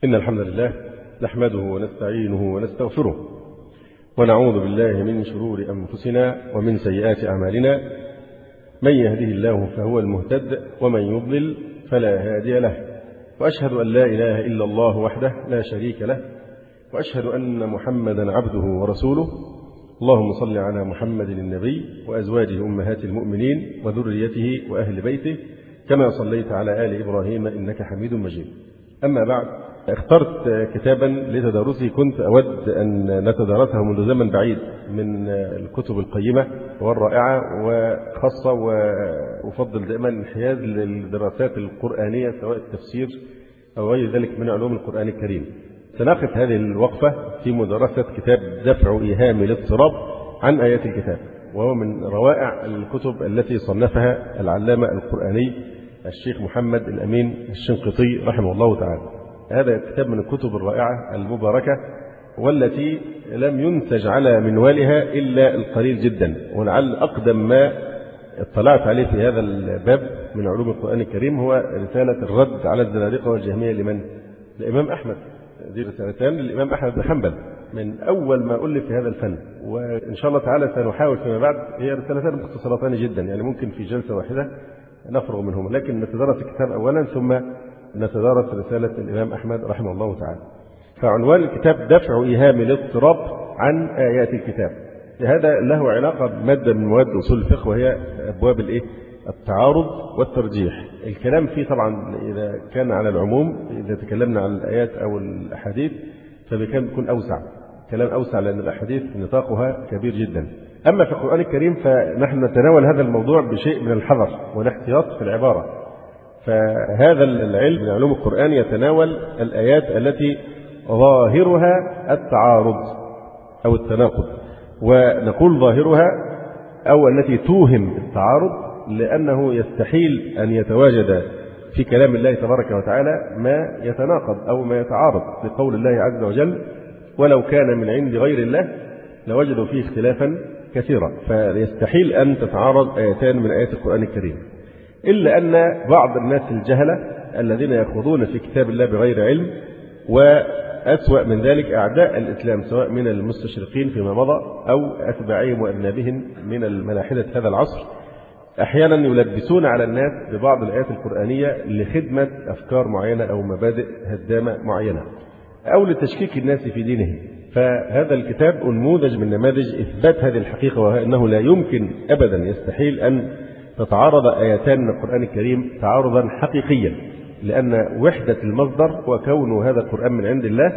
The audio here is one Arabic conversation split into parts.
إن الحمد لله نحمده ونستعينه ونستغفره ونعوذ بالله من شرور أنفسنا ومن سيئات أعمالنا. من يهده الله فهو المهتد ومن يضلل فلا هادي له، وأشهد أن لا إله إلا الله وحده لا شريك له، وأشهد أن محمدا عبده ورسوله. اللهم صل على محمد النبي وأزواجه أمهات المؤمنين وذريته وأهل بيته كما صليت على آل إبراهيم إنك حميد مجيد. أما بعد، اخترت كتابا لتدارسه كنت أود أن نتدارسه منذ زمن بعيد من الكتب القيمة والرائعة، وخاصة وأفضل دائما الانحياز للدراسات القرآنية سواء التفسير أو غير ذلك من علوم القرآن الكريم. سنقف هذه الوقفة في مدرسة كتاب دفع إيهام الاضطراب عن آيات الكتاب، وهو من روائع الكتب التي صنفها العلامة القرآني الشيخ محمد الأمين الشنقيطي رحمه الله تعالى. هذا كتاب من الكتب الرائعة المباركة، والتي لم ينتج على منوالها إلا القليل جدا، ولعل أقدم ما اطلعت عليه في هذا الباب من علوم القرآن الكريم هو رسالة الرد على الزنادقة والجهمية لمن؟ للإمام أحمد. دي رسالتان للإمام أحمد بن حنبل من أول ما ألف في هذا الفن، وإن شاء الله تعالى سنحاول فيما بعد. هي رسالتان مختصرتان جدا، يعني ممكن في جلسة واحدة نفرغ منهما، لكن نتدارس الكتاب أولا ثم نتدارس رسالة الإمام أحمد رحمه الله تعالى. فعنوان الكتاب دفع إيهام الاضطراب عن آيات الكتاب. هذا له علاقة بمادة من مواد أصول الفقه، وهي أبواب التعارض والترجيح. الكلام فيه طبعا إذا كان على العموم، إذا تكلمنا عن الآيات أو الأحاديث فبكان بيكون أوسع، كلام أوسع، لأن الأحاديث نطاقها كبير جدا. أما في القرآن الكريم فنحن نتناول هذا الموضوع بشيء من الحذر والاحتياط في العبارة. فهذا العلم من علوم القرآن يتناول الآيات التي ظاهرها التعارض أو التناقض، ونقول ظاهرها أو التي توهم التعارض، لأنه يستحيل أن يتواجد في كلام الله تبارك وتعالى ما يتناقض أو ما يتعارض بقول الله عز وجل: ولو كان من عند غير الله لوجدوا فيه اختلافا كثيرا. فيستحيل أن تتعارض آيتان من آيات القرآن الكريم، إلا أن بعض الناس الجهلة الذين يخوضون في كتاب الله بغير علم، وأسوأ من ذلك أعداء الإسلام سواء من المستشرقين فيما مضى أو أتباعهم وأذنابهم من الملاحدة هذا العصر، أحيانا يلبسون على الناس ببعض الآيات القرآنية لخدمة أفكار معينة أو مبادئ هدامة معينة أو لتشكيك الناس في دينهم. فهذا الكتاب نموذج من نماذج إثبات هذه الحقيقة، وهي أنه لا يمكن أبدا، يستحيل أن تتعارض آيتان من القرآن الكريم تعارضا حقيقيا، لأن وحدة المصدر وكون هذا القرآن من عند الله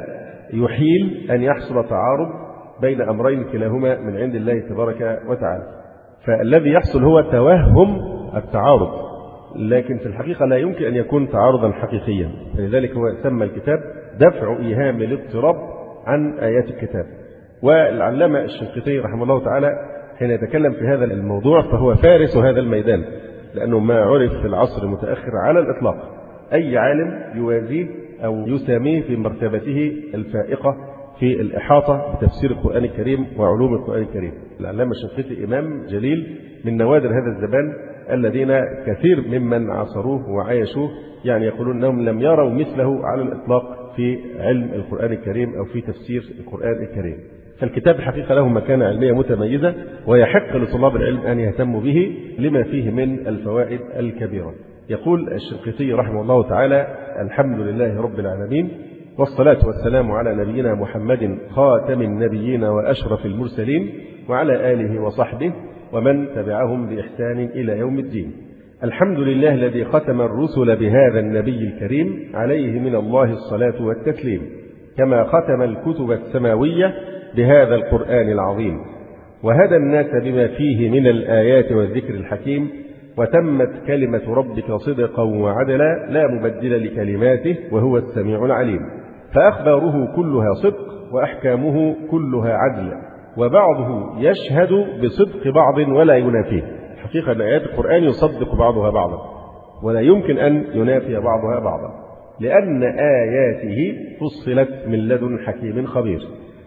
يحيل أن يحصل تعارض بين أمرين كلاهما من عند الله تبارك وتعالى. فالذي يحصل هو توهم التعارض، لكن في الحقيقة لا يمكن أن يكون تعارضا حقيقيا. فلذلك هو سمى الكتاب دفع إيهام الاضطراب عن آيات الكتاب. والعلامة الشنقيطي رحمه الله تعالى حين يتكلم في هذا الموضوع فهو فارس هذا الميدان، لأنه ما عرف في العصر المتأخر على الإطلاق أي عالم يوازيه أو يساميه في مرتبته الفائقة في الإحاطة بتفسير القرآن الكريم وعلوم القرآن الكريم. العلامة الشنقيطي إمام جليل من نوادر هذا الزمان الذين كثير ممن عاصروه وعايشوه يعني يقولون أنهم لم يروا مثله على الإطلاق في علم القرآن الكريم أو في تفسير القرآن الكريم. فالكتاب الحقيقة له مكانة علمية متميزة، ويحق لطلاب العلم أن يهتموا به لما فيه من الفوائد الكبيرة. يقول الشنقيطي رحمه الله تعالى: الحمد لله رب العالمين، والصلاة والسلام على نبينا محمد خاتم النبيين وأشرف المرسلين، وعلى آله وصحبه ومن تبعهم بإحسان إلى يوم الدين. الحمد لله الذي ختم الرسل بهذا النبي الكريم عليه من الله الصلاة والتسليم، كما ختم الكتب السماوية بهذا القرآن العظيم، وهدى الناس بما فيه من الآيات والذكر الحكيم، وتمت كلمة ربك صدقا وعدلا لا مبدل لكلماته وهو السميع العليم. فأخباره كلها صدق وأحكامه كلها عدل، وبعضه يشهد بصدق بعض ولا ينافيه. حقيقة أن آيات القرآن يصدق بعضها بعضا ولا يمكن أن ينافي بعضها بعضا، لأن آياته فصلت من لدن حكيم خبير.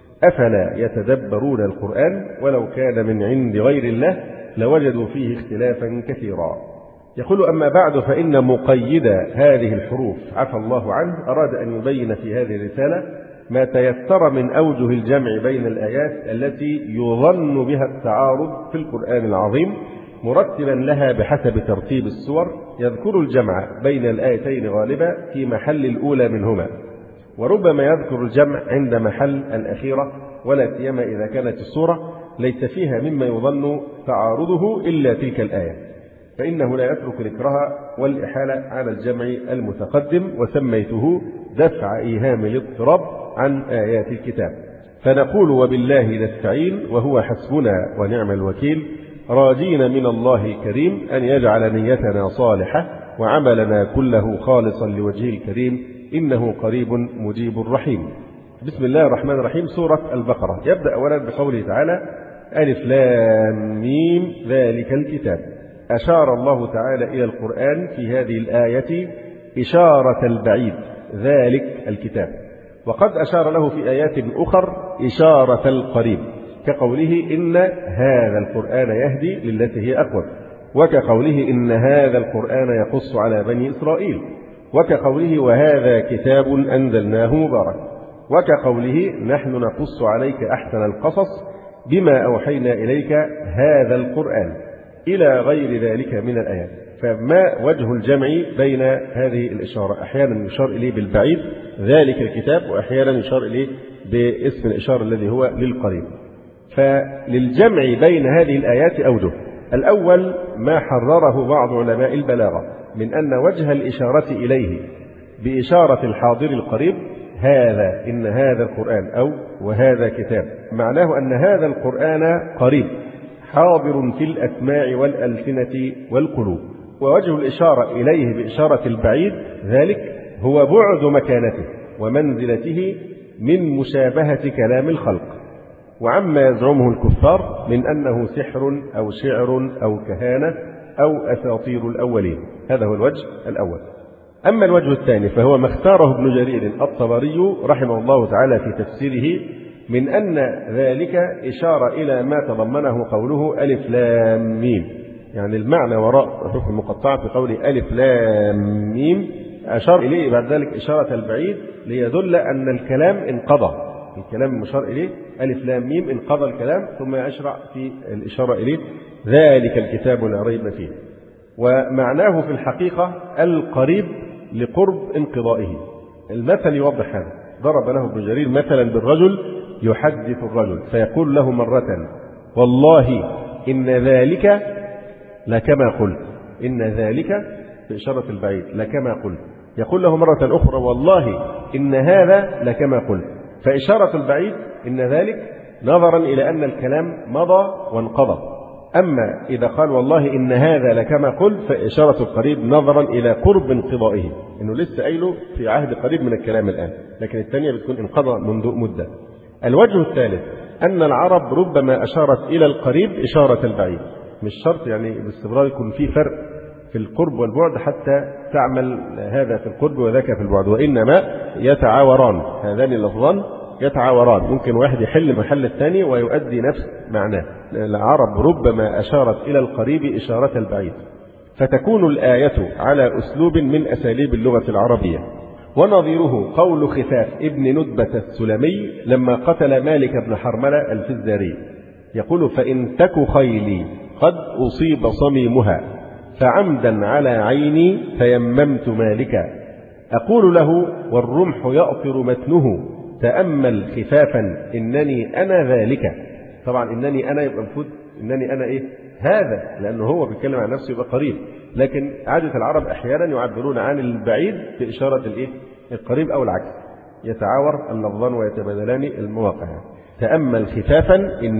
أفلا يتدبرون القرآن ولو كان من عند غير الله لوجدوا فيه اختلافا كثيرا. يقول: أما بعد، فإن مقيد هذه الحروف عفى الله عنه أراد أن يبين في هذه الرسالة ما تيسر من أوجه الجمع بين الآيات التي يظن بها التعارض في القرآن العظيم، مرتبا لها بحسب ترتيب السور، يذكر الجمع بين الآيتين غالبا في محل الأولى منهما، وربما يذكر الجمع عند محل الأخيرة، ولا سيما إذا كانت السورة ليس فيها مما يظن تعارضه إلا تلك الآية، فإنه لا يترك ذكرها والإحالة على الجمع المتقدم، وسميته دفع إيهام الاضطراب عن آيات الكتاب. فنقول: وبالله نستعين وهو حسبنا ونعم الوكيل، راجين من الله الكريم أن يجعل نيتنا صالحة وعملنا كله خالصا لوجهه الكريم، إنه قريب مجيب رحيم. بسم الله الرحمن الرحيم. سورة البقرة. يبدأ أولا بقوله تعالى: ألف لام ميم ذلك الكتاب. أشار الله تعالى إلى القرآن في هذه الآية إشارة البعيد، ذلك الكتاب، وقد أشار له في آيات أخر إشارة القريب، كقوله: إن هذا القرآن يهدي للتي هي أقوم، وكقوله: إن هذا القرآن يقص على بني إسرائيل، وكقوله: وهذا كتاب أنزلناه مبارك، وكقوله: نحن نقص عليك أحسن القصص بما أوحينا إليك هذا القرآن، إلى غير ذلك من الآيات. فما وجه الجمع بين هذه الإشارة؟ أحيانا يشار إليه بالبعيد ذلك الكتاب، وأحيانا يشار إليه باسم الإشارة الذي هو للقريب. فللجمع بين هذه الآيات أوجه. الأول ما حرره بعض علماء البلاغة من أن وجه الإشارة إليه بإشارة الحاضر القريب هذا، إن هذا القرآن، أو وهذا كتاب، معناه أن هذا القرآن قريب حاضر في الأسماع والألسنة والقلوب. ووجه الإشارة إليه بإشارة البعيد ذلك هو بعد مكانته ومنزلته من مشابهة كلام الخلق، وعما يزعمه الكفار من أنه سحر أو شعر أو كهانة أو أساطير الأولين. هذا هو الوجه الأول. أما الوجه الثاني فهو ما اختاره ابن جرير الطبري رحمه الله تعالى في تفسيره من أن ذلك إشارة إلى ما تضمنه قوله ألف لام ميم، يعني المعنى وراء الحروف المقطعة في قوله ألف لام ميم أشار إليه بعد ذلك إشارة البعيد ليدل أن الكلام انقضى. الكلام المشار إليه ألف لام ميم انقضى الكلام، ثم يشرع في الإشارة إليه ذلك الكتاب لا ريب فيه. ومعناه في الحقيقة القريب لقرب انقضائه. المثل يوضح هذا. ضرب له ابن جرير مثلا بالرجل يحدث الرجل فيقول له مرة: والله إن ذلك لكما قلت. إن ذلك بإشارة البعيد لكما قلت. يقول له مرة أخرى: والله إن هذا لكما قلت. فإشارة البعيد إن ذلك نظرا إلى أن الكلام مضى وانقضى. أما إذا قال والله إن هذا لكما قلت فإشارة القريب نظرا إلى قرب انقضائه، إنه لسه قايله في عهد قريب من الكلام الآن، لكن الثانية بتكون انقضى منذ مدة. الوجه الثالث أن العرب ربما أشارت إلى القريب إشارة البعيد، مش شرط يعني باستمرار يكون في فرق في القرب والبعد حتى تعمل هذا في القرب وذاك في البعد، وإنما يتعاوران، هذان اللفظان يتعاوران، ممكن واحد يحل محل الثاني ويؤدي نفس معناه. العرب ربما أشارت إلى القريب إشارة البعيد، فتكون الآية على أسلوب من أساليب اللغة العربية. ونظيره قول خفاف ابن ندبة السلمي لما قتل مالك بن حرملة الفزاري، يقول: فإن تك خيلي قد أصيب صميمها فعمدا على عيني تيممت مالكا، أقول له والرمح يأطر متنه تأمل خفافا إنني أنا ذلك. طبعا إنني أنا يبقى المفروض إنني أنا إيه هذا، لأنه هو بيتكلم عن نفسه يبقى قريب، لكن عادة العرب أحيانا يعبرون عن البعيد بإشارة الإيه القريب أو العكس، يتعاور اللفظان ويتبادلان المواقع. تأمل خفافا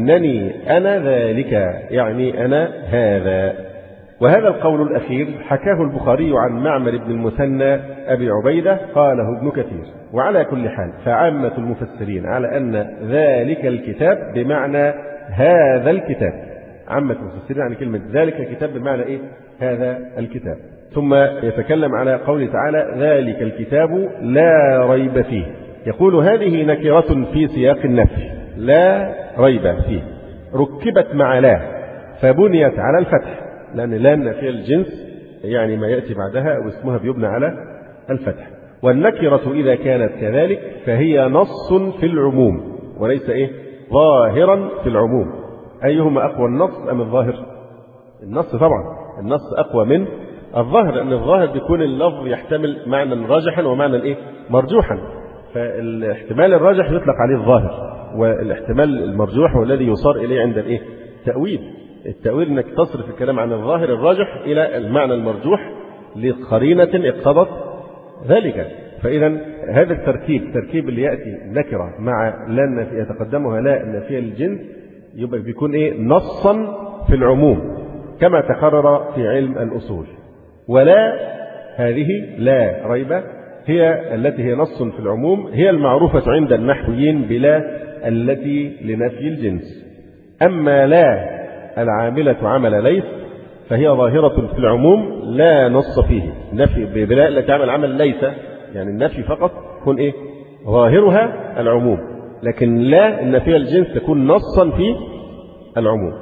إنني أنا ذلك، يعني أنا هذا. وهذا القول الأخير حكاه البخاري عن معمر بن المثنى أبي عبيدة قاله ابن كثير. وعلى كل حال فعامة المفسرين على أن ذلك الكتاب بمعنى هذا الكتاب. عامة المفسرين عن كلمة ذلك الكتاب بمعنى إيه؟ هذا الكتاب. ثم يتكلم على قوله تعالى ذلك الكتاب لا ريب فيه. يقول هذه نكرة في سياق النفي، لا ريب فيه، ركبت مع لا فبنيت على الفتح، لأن لا نافية الجنس يعني ما يأتي بعدها أو اسمها بيبنى على الفتح. والنكرة إذا كانت كذلك فهي نص في العموم وليس ظاهرا في العموم. أيهما أقوى، النص أم الظاهر؟ النص طبعا، النص أقوى من الظاهر، لأن الظاهر بيكون اللفظ يحتمل معنى راجحا ومعنى مرجوحا، فالاحتمال الراجح يطلق عليه الظاهر، والاحتمال المرجوح هو الذي يصار إليه عند التأويل. التأويل أنك تصرف الكلام عن الظاهر الراجح إلى المعنى المرجوح لقرينة اقتضت ذلك. فإذا هذا التركيب اللي يأتي نكرة مع لا النافية يتقدمها لا النافية للجنس يبقى بيكون نصا في العموم كما تقرر في علم الأصول. ولا هذه لا ريب هي التي هي نص في العموم، هي المعروفة عند النحويين بلا التي لنفي الجنس. أما لا العاملة عمل ليس فهي ظاهرة في العموم لا نص فيه. نفي بلا التي تعمل عمل ليس يعني النفي فقط تكون ظاهرها العموم، لكن لا النفي الجنس تكون نصا في العموم.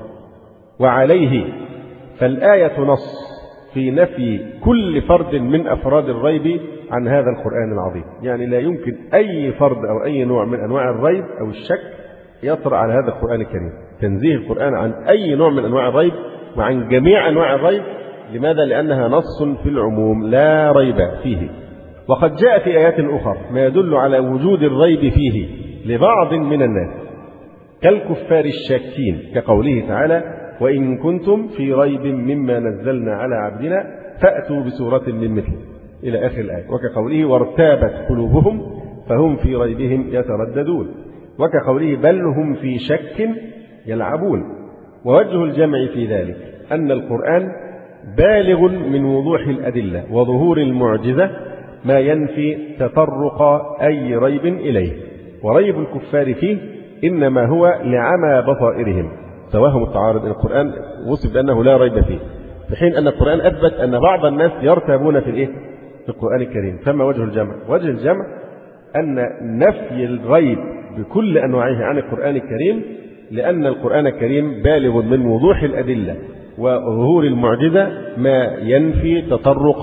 وعليه فالآية نص في نفي كل فرد من أفراد الريب عن هذا القرآن العظيم. يعني لا يمكن أي فرد أو أي نوع من أنواع الريب أو الشك يطرأ على هذا القرآن الكريم. تنزيه القرآن عن أي نوع من أنواع الريب وعن جميع أنواع الريب. لماذا؟ لأنها نص في العموم لا ريب فيه. وقد جاء في آيات أخرى ما يدل على وجود الريب فيه لبعض من الناس كالكفار الشاكين، كقوله تعالى: وإن كنتم في ريب مما نزلنا على عبدنا فأتوا بسورة من مثله إلى آخر الآية. وكقوله: وارتابت قلوبهم فهم في ريبهم يترددون. وكقوله: بل هم في شك يلعبون. ووجه الجمع في ذلك أن القرآن بالغ من وضوح الأدلة وظهور المعجزة ما ينفي تطرق أي ريب إليه. وريب الكفار فيه إنما هو لعمى بصائرهم، توهم التعارض. القرآن وصف بأنه لا ريب فيه، في حين أن القرآن أثبت أن بعض الناس يرتابون في القرآن الكريم. فما وجه الجمع؟ وجه الجمع أن نفي الريب بكل أنواعه عن القرآن الكريم، لأن القرآن الكريم بالغ من وضوح الأدلة وظهور المعجزة ما ينفي تطرق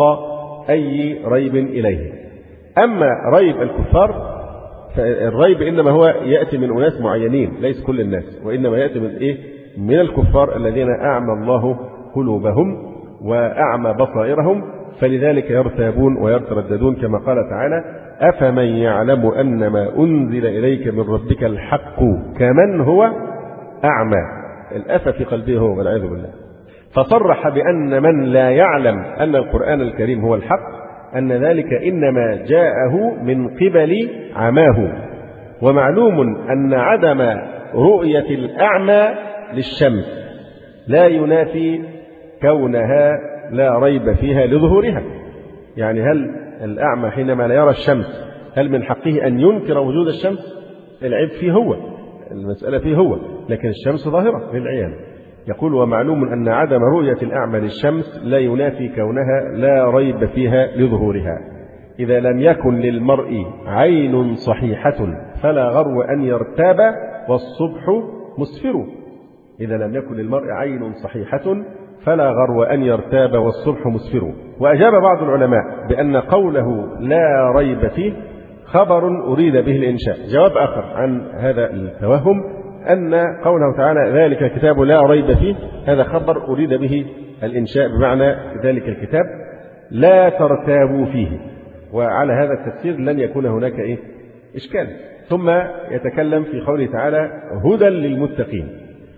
أي ريب إليه. أما ريب الكفار فالريب إنما هو يأتي من أناس معينين، ليس كل الناس، وإنما يأتي من الكفار الذين أعمى الله قلوبهم وأعمى بصائرهم، فلذلك يرتابون ويترددون، كما قال تعالى: أفمن يعلم أن ما أنزل إليك من ربك الحق كمن هو أعمى. الأفى في قلبه هو والعياذ بالله. فصرح بأن من لا يعلم أن القرآن الكريم هو الحق أن ذلك إنما جاءه من قبل عماه. ومعلوم أن عدم رؤية الأعمى للشمس لا ينافي كونها لا ريب فيها لظهورها. يعني هل الأعمى حينما لا يرى الشمس هل من حقه أن ينكر وجود الشمس؟ العيب فيه هو، المسألة فيه هو، لكن الشمس ظاهرة للعيان. يقول: ومعلوم أن عدم رؤية الأعمى للشمس لا ينافي كونها لا ريب فيها لظهورها. إذا لم يكن للمرء عين صحيحة فلا غرو أن يرتاب والصبح مسفر. إذا لم يكن للمرء عين صحيحة فلا غرو أن يرتاب والصبح مسفر. وأجاب بعض العلماء بأن قوله لا ريب فيه خبر أريد به الإنشاء. جواب آخر عن هذا التوهم أن قوله تعالى: ذلك الكتاب لا ريب فيه، هذا خبر أريد به الإنشاء، بمعنى ذلك الكتاب لا ترتابوا فيه. وعلى هذا التفسير لن يكون هناك إشكال. ثم يتكلم في قوله تعالى: هدى للمتقين.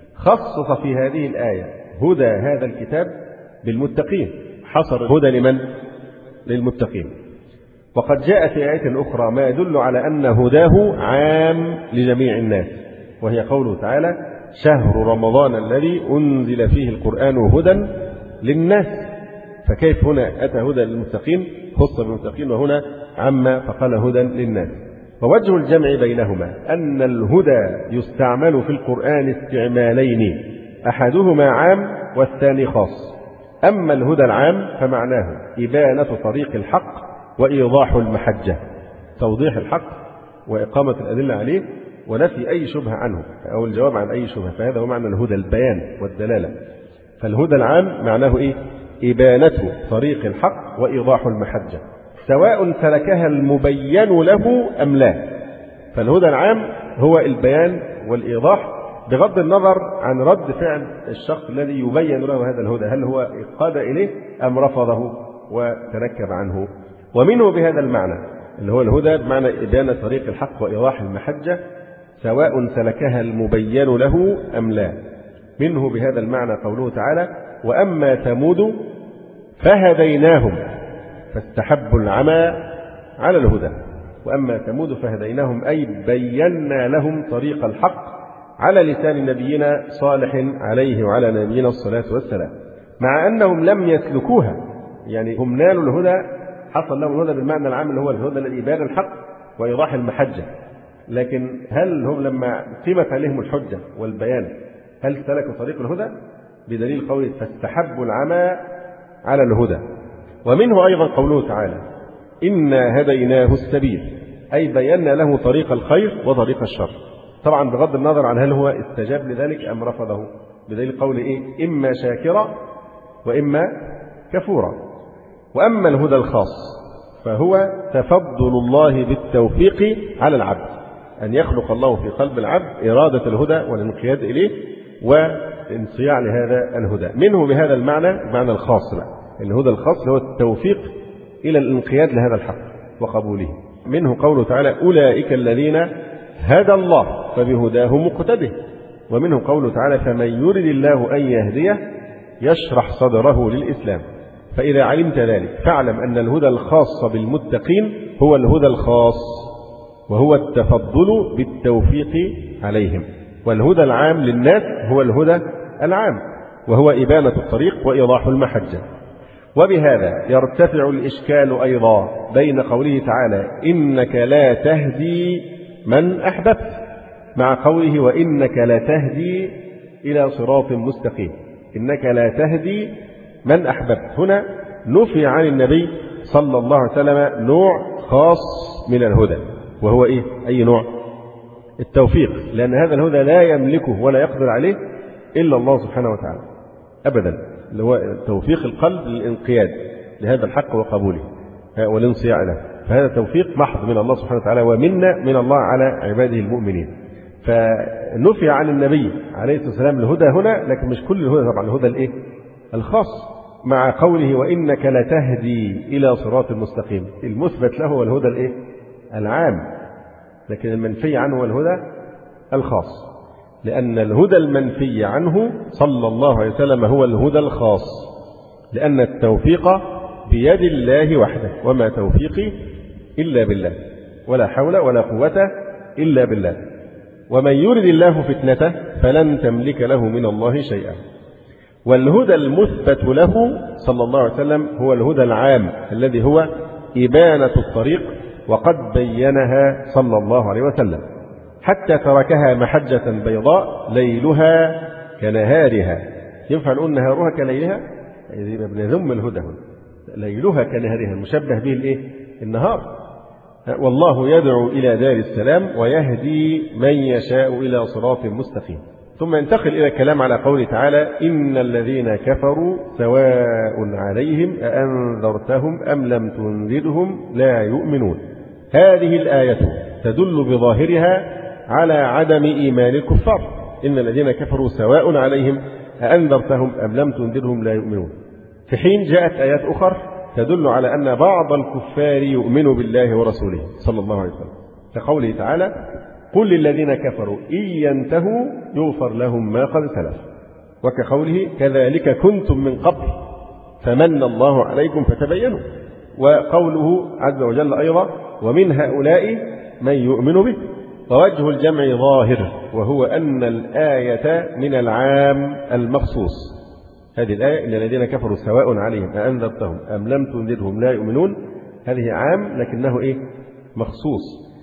خصص في هذه الآية هدى هذا الكتاب بالمتقين، حصر هدى لمن؟ للمتقين. وقد جاء في آية أخرى ما يدل على أن هداه عام لجميع الناس، وهي قوله تعالى: شهر رمضان الذي أنزل فيه القرآن هدى للناس. فكيف هنا أتى هدى للمتقين، خص بالمتقين، وهنا عم فقال هدى للناس. ووجه الجمع بينهما أن الهدى يستعمل في القرآن استعمالين، أحدهما عام والثاني خاص. أما الهدى العام فمعناه إبانة طريق الحق وإيضاح المحجة، توضيح الحق وإقامة الأدلة عليه ونفي أي شبهة عنه أو الجواب عن أي شبهة، فهذا هو معنى الهدى، البيان والدلالة. فالهدى العام معناه إبانة طريق الحق وإيضاح المحجة، سواء سلكها المبين له أم لا. فالهدى العام هو البيان والإيضاح بغض النظر عن رد فعل الشخص الذي يبين له هذا الهدى، هل هو قاد إليه أم رفضه وتنكب عنه. ومنه بهذا المعنى اللي هو الهدى بمعنى إبانة طريق الحق وإيضاح المحجة، سواء سلكها المبين له أم لا. منه بهذا المعنى قوله تعالى: وأما ثمود فهديناهم فاستحبوا العمى على الهدى. وأما ثمود فهديناهم أي بينا لهم طريق الحق على لسان نبينا صالح عليه وعلى نبينا الصلاة والسلام، مع أنهم لم يسلكوها، يعني هم نالوا الهدى، حصل لهم الهدى بالمعنى العام اللي هو الهدى الذي بان الحق وإيضاح المحجة. لكن هل هم لما قيمت عليهم الحجة والبيان هل سلكوا طريق الهدى؟ بدليل قوله: فاستحبوا العمى على الهدى. ومنه أيضا قوله تعالى: إنا هديناه السبيل، أي بينا له طريق الخير وطريق الشر، طبعا بغض النظر عن هل هو استجاب لذلك أم رفضه، بدليل قوله إيه؟ إما شاكرا وإما كفورا. وأما الهدى الخاص فهو تفضل الله بالتوفيق على العبد، أن يخلق الله في قلب العبد إرادة الهدى والانقياد إليه وانصياع لهذا الهدى. منه بهذا المعنى الخاص بقى. الهدى الخاص هو التوفيق إلى الانقياد لهذا الحق وقبوله. منه قوله تعالى: أولئك الذين هدى الله فبهداه مقتده. ومنه قوله تعالى: فمن يرد الله أن يهديه يشرح صدره للإسلام. فإذا علمت ذلك فاعلم أن الهدى الخاص بالمتقين هو الهدى الخاص، وهو التفضل بالتوفيق عليهم. والهدى العام للناس هو الهدى العام، وهو إبانة الطريق وإيضاح المحجة. وبهذا يرتفع الإشكال أيضا بين قوله تعالى: إنك لا تهدي من أحببت، مع قوله: وإنك لا تهدي إلى صراط مستقيم. إنك لا تهدي من أحببت، هنا نفي عن النبي صلى الله عليه وسلم نوع خاص من الهدى، وهو إيه؟ أي نوع؟ التوفيق، لأن هذا الهدى لا يملكه ولا يقدر عليه إلا الله سبحانه وتعالى أبدا، اللي هو توفيق القلب للانقياد لهذا الحق وقبوله والانصياع له. فهذا توفيق محض من الله سبحانه وتعالى ومنة من الله على عباده المؤمنين. فنفي عن النبي عليه الصلاة والسلام الهدى هنا، لكن مش كل الهدى طبعا، الهدى الإيه؟ الخاص، مع قوله: وإنك لتهدي إلى صراط مستقيم. المثبت له هو الهدى الإيه؟ العام، لكن المنفي عنه هو الهدى الخاص، لأن الهدى المنفي عنه صلى الله عليه وسلم هو الهدى الخاص، لأن التوفيق بيد الله وحده، وما توفيقي إلا بالله، ولا حول ولا قوة إلا بالله. ومن يرد الله فتنته فلن تملك له من الله شيئا. والهدى المثبت له صلى الله عليه وسلم هو الهدى العام الذي هو إبانة الطريق، وقد بينها صلى الله عليه وسلم حتى تركها محجة بيضاء ليلها كنهارها. ينفع نقول نهارها كليلها؟ بنذم الهدى هنا، ليلها كنهارها المشبه به الإيه؟ النهار. والله يدعو إلى دار السلام ويهدي من يشاء إلى صراط مستقيم. ثم ينتقل إلى الكلام على قوله تعالى: إن الذين كفروا سواء عليهم أأنذرتهم أم لم تنذرهم لا يؤمنون. هذه الآية تدل بظاهرها على عدم إيمان الكفار. إن الذين كفروا سواء عليهم أأنذرتهم أم لم تنذرهم لا يؤمنون، في حين جاءت آيات أخرى تدل على أن بعض الكفار يؤمن بالله ورسوله صلى الله عليه وسلم، كقوله تعالى: قل للذين كفروا إن ينتهوا يغفر لهم ما قد سلف، وكقوله: كذلك كنتم من قبل فمن الله عليكم فتبينوا. وقوله عز وجل أيضا: ومن هؤلاء من يؤمن به. ووجه الجمع ظاهر، وهو أن الآية من العام المخصوص. هذه الآية: إن الذين كفروا سواء عليهم أأنذرتهم أم لم تنذرهم لا يؤمنون، هذه عام لكنه إيه؟ مخصوص،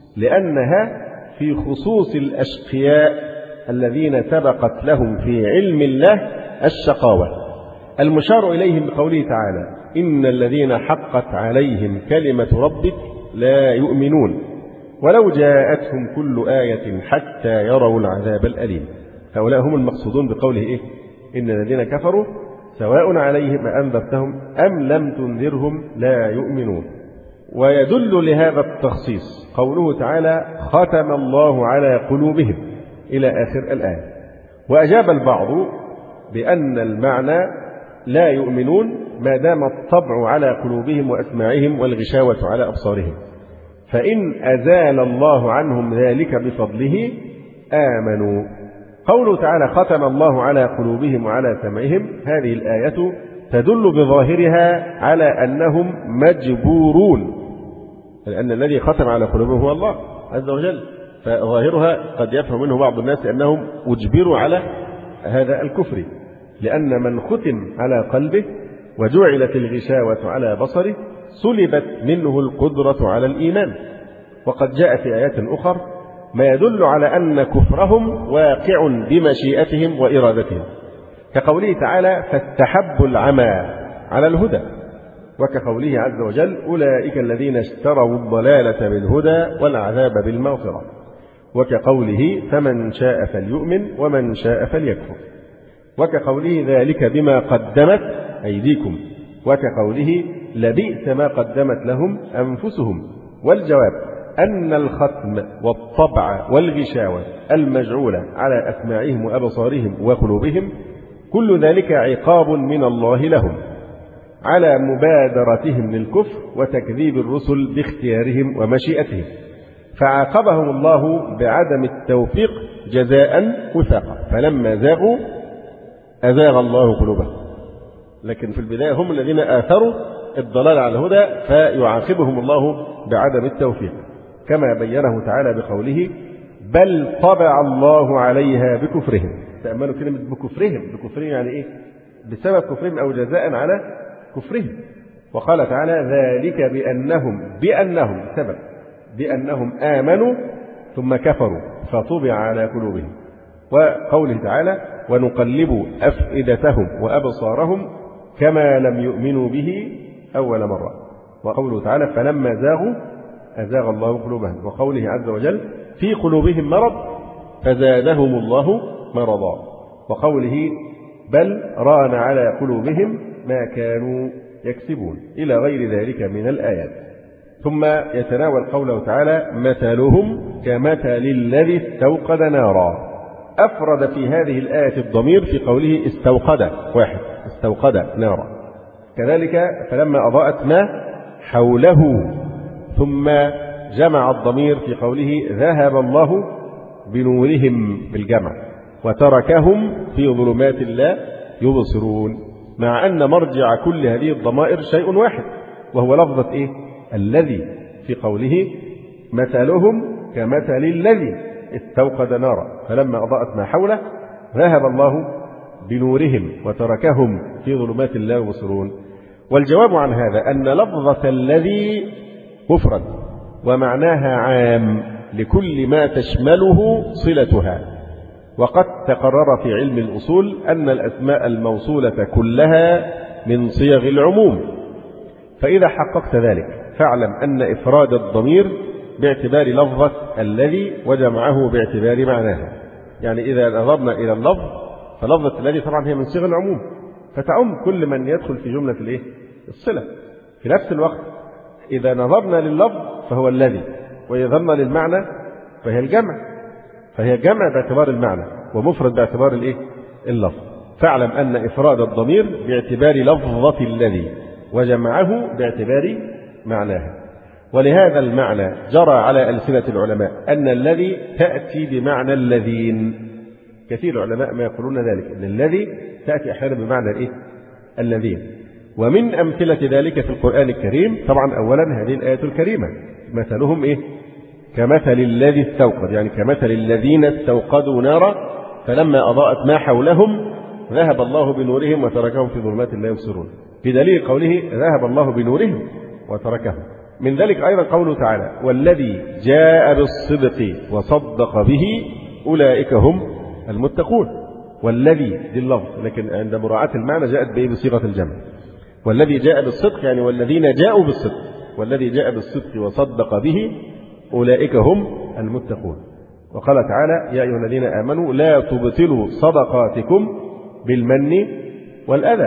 لأنها في خصوص الأشقياء الذين سبقت لهم في علم الله الشقاوة، المشار إليهم بقوله تعالى: إن الذين حقت عليهم كلمة ربك لا يؤمنون ولو جاءتهم كل آية حتى يروا العذاب الأليم. هؤلاء هم المقصودون بقوله إيه؟ إن الذين كفروا سواء عليهم أنذرتهم أم لم تنذرهم لا يؤمنون. ويدل لهذا التخصيص قوله تعالى ختم الله على قلوبهم إلى آخر الآية. وأجاب البعض بأن المعنى لا يؤمنون ما دام الطبع على قلوبهم وأسماعهم والغشاوة على أبصارهم، فإن أزال الله عنهم ذلك بفضله آمنوا. قوله تعالى ختم الله على قلوبهم وعلى سمعهم، هذه الآية تدل بظاهرها على أنهم مجبورون، لأن الذي ختم على قلوبهم هو الله عز وجل، فظاهرها قد يفهم منه بعض الناس أنهم أجبروا على هذا الكفر، لأن من ختم على قلبه وجعلت الغشاوة على بصره سلبت منه القدرة على الإيمان. وقد جاء في آيات أخرى ما يدل على أن كفرهم واقع بمشيئتهم وإرادتهم، كقوله تعالى فاستحبوا العمى على الهدى، وكقوله عز وجل أولئك الذين اشتروا الضلالة بالهدى والعذاب بالمغفرة، وكقوله فمن شاء فليؤمن ومن شاء فليكفر، وكقوله ذلك بما قدمت أيديكم، وكقوله لبئس ما قدمت لهم أنفسهم. والجواب أن الختم والطبع والغشاوة المجعولة على أسماعهم وأبصارهم وقلوبهم كل ذلك عقاب من الله لهم على مبادرتهم للكفر وتكذيب الرسل باختيارهم ومشيئتهم، فعاقبهم الله بعدم التوفيق جزاء وفاقا، فلما زاغوا أزاغ الله قلوبهم. لكن في البداية هم الذين آثروا الضلال على الهدى، فيعاقبهم الله بعدم التوفيق، كما بينه تعالى بقوله بل طبع الله عليها بكفرهم. تأملوا كلمة بكفرهم، بكفرهم يعني إيه؟ بسبب كفرهم أو جزاء على كفرهم. وقال تعالى ذلك بأنهم سبب بأنهم آمنوا ثم كفروا فطبع على قلوبهم. وقوله تعالى ونقلب أفئدتهم وأبصارهم كما لم يؤمنوا به أول مرة. وقوله تعالى فلما زاغوا أزاغ الله قلوبهم. وقوله عز وجل في قلوبهم مرض فزادهم الله مرضا. وقوله بل ران على قلوبهم ما كانوا يكسبون إلى غير ذلك من الآيات. ثم يتناول قوله تعالى مثلهم كمثل الذي استوقد نارا. أفرد في هذه الآية الضمير في قوله استوقد واحد، استوقد نارا. كذلك فلما أضاءت ما حوله، ثم جمع الضمير في قوله ذهب الله بنورهم بالجمع وتركهم في ظلمات لا يبصرون، مع أن مرجع كل هذه الضمائر شيء واحد وهو لفظة إيه؟ الذي في قوله مثلهم كمثل الذي استوقد نارا فلما أضاءت ما حوله ذهب الله بنورهم وتركهم في ظلمات لا يبصرون. والجواب عن هذا أن لفظة الذي مفرد ومعناها عام لكل ما تشمله صلتها. وقد تقرر في علم الأصول أن الأسماء الموصولة كلها من صيغ العموم، فإذا حققت ذلك فاعلم أن إفراد الضمير باعتبار لفظة الذي وجمعه باعتبار معناها. يعني إذا نظرنا إلى اللفظ فلفظة الذي طبعا هي من صيغ العموم فتعم كل من يدخل في جملة الإيه؟ الصلة. في نفس الوقت إذا نظرنا لللفظ فهو الذي، وإذا نظرنا للمعنى فهي الجمع، فهي جمع باعتبار المعنى ومفرد باعتبار الإيه؟ اللفظ. فاعلم أن إفراد الضمير باعتبار لفظة الذي وجمعه باعتبار معناها. ولهذا المعنى جرى على ألسنة العلماء أن الذي تأتي بمعنى الذين. كثير العلماء ما يقولون ذلك، أن الذي تأتي أحيانا بمعنى الإيه؟ الذين. ومن أمثلة ذلك في القرآن الكريم طبعا أولا هذه الآية الكريمة مثلهم إيه؟ كمثل الذي استوقد، يعني كمثل الذين استوقدوا نارا فلما أضاءت ما حولهم ذهب الله بنورهم وتركهم في ظلمات لا يبصرون، بدليل قوله ذهب الله بنورهم وتركهم. من ذلك أيضا قوله تعالى والذي جاء بالصدق وصدق به أولئك هم المتقون. والذي دي اللفظ، لكن عند مراعاة المعنى جاءت بصيغة الجمع. والذي جاء بالصدق يعني والذين جاءوا بالصدق، والذي جاء بالصدق وصدق به أولئك هم المتقون. وقال تعالى يا أيها الذين آمنوا لا تبطلوا صدقاتكم بالمن والأذى.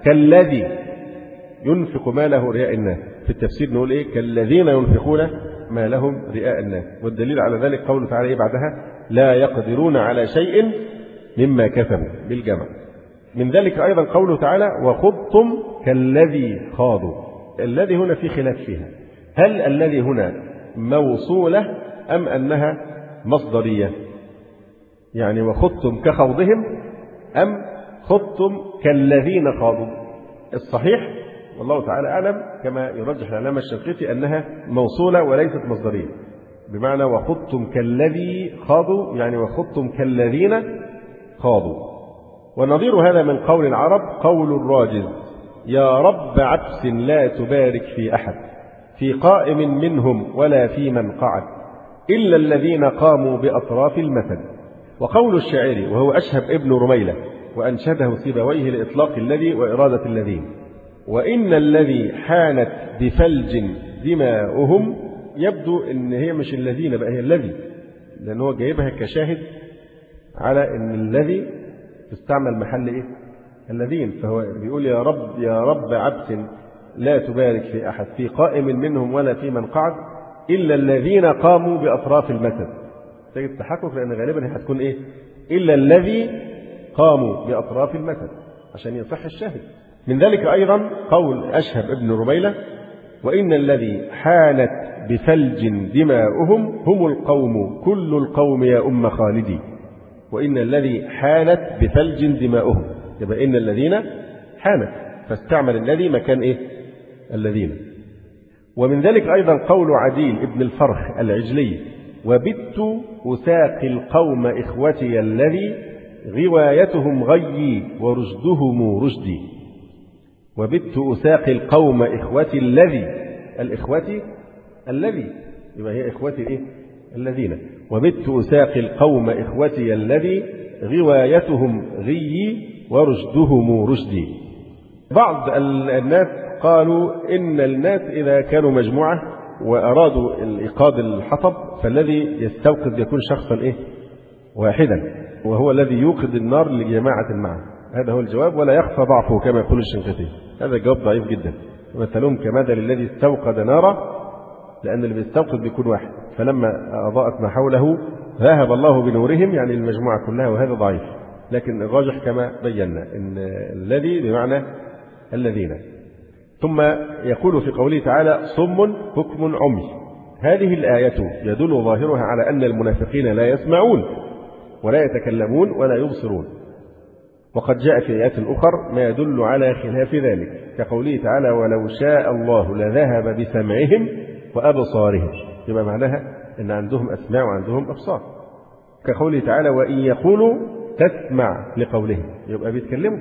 كالذي ينفق ماله رئاء الناس. في التفسير نقول إيه؟ كالذين ينفقون مالهم رئاء الناس. والدليل على ذلك قوله تعالى إيه بعدها؟ لا يقدرون على شيء مما كسبوا بالجمع. من ذلك أيضا قوله تعالى وخضتم كالذي خاضوا. الذي هنا في خلاف فيها، هل الذي هنا موصولة أم أنها مصدرية؟ يعني وخضتم كخوضهم أم خضتم كالذين خاضوا؟ الصحيح والله تعالى أعلم كما يرجح العلامة الشنقيطي أنها موصولة وليست مصدرية، بمعنى وخضتم كالذي خاضوا، يعني وخضتم كالذين خاضوا. ونظير هذا من قول العرب قول الراجز يا رب عبس لا تبارك في أحد في قائم منهم ولا في من قعد إلا الذين قاموا بأطراف المثل. وقول الشاعر وهو أشهب ابن رميلة وأنشده سيبويه لإطلاق الذي وإرادة الذين وإن الذي حانت بفلج دماؤهم، يبدو أن هي مش الذين بقى، هي الذي، لأن هو جايبها كشاهد على أن الذي تستعمل محل إيه؟ الذين. فهو بيقول يا رب عبس لا تبارك في أحد في قائم منهم ولا في من قعد إلا الذين قاموا بأطراف المثل. تجد التحقق لأن غالبا هتكون إيه؟ إلا الذي قاموا بأطراف المثل عشان يصح الشاهد. من ذلك أيضا قول أشهب ابن رميلة وإن الذي حانت بفلج دماؤهم هم القوم كل القوم يا أم خالدي. وإن الذي حانت بفلج دماؤهم، يبقى إن الذين حانت، فاستعمل الذي مكان إيه؟ الذين. ومن ذلك أيضا قول عديل ابن الفرخ العجلي وبت أساقي القوم إخوتي الذي غوايتهم غيي ورشدهم رشدي. وبت أساقي القوم إخوتي الذي، الإخوتي الذي، يبقى هي إخوتي إيه؟ الذين. وبت أساقي القوم إخوتي الذي غوايتهم غيي ورشدهم رشدي. بعض الناس قالوا إن الناس إذا كانوا مجموعة وأرادوا الإيقاد الحطب فالذي يستوقد يكون شخصا إيه؟ واحدا، وهو الذي يوقد النار لجماعة معه. هذا هو الجواب ولا يخفى ضعفه كما يقول الشنقيطي. هذا جواب ضعيف جدا. مثلهم كمثل الذي استوقد نارا، لأن اللي بيستوقد بيكون واحد، فلما أضاءت ما حوله ذهب الله بنورهم، يعني المجموعة كلها، وهذا ضعيف. لكن الراجح كما بينا إن الذي بمعنى الذين. ثم يقول في قوله تعالى صم بكم عمي. هذه الآية يدل ظاهرها على أن المنافقين لا يسمعون ولا يتكلمون ولا يبصرون. وقد جاء في آيات أخرى ما يدل على خلاف ذلك، كقوله تعالى ولو شاء الله لذهب بسمعهم وأبصارهم. يبقى معناها أن عندهم أسماع وعندهم أبصار. كقوله تعالى وإن يقولوا تسمع لقولهم، يبقى بيتكلموا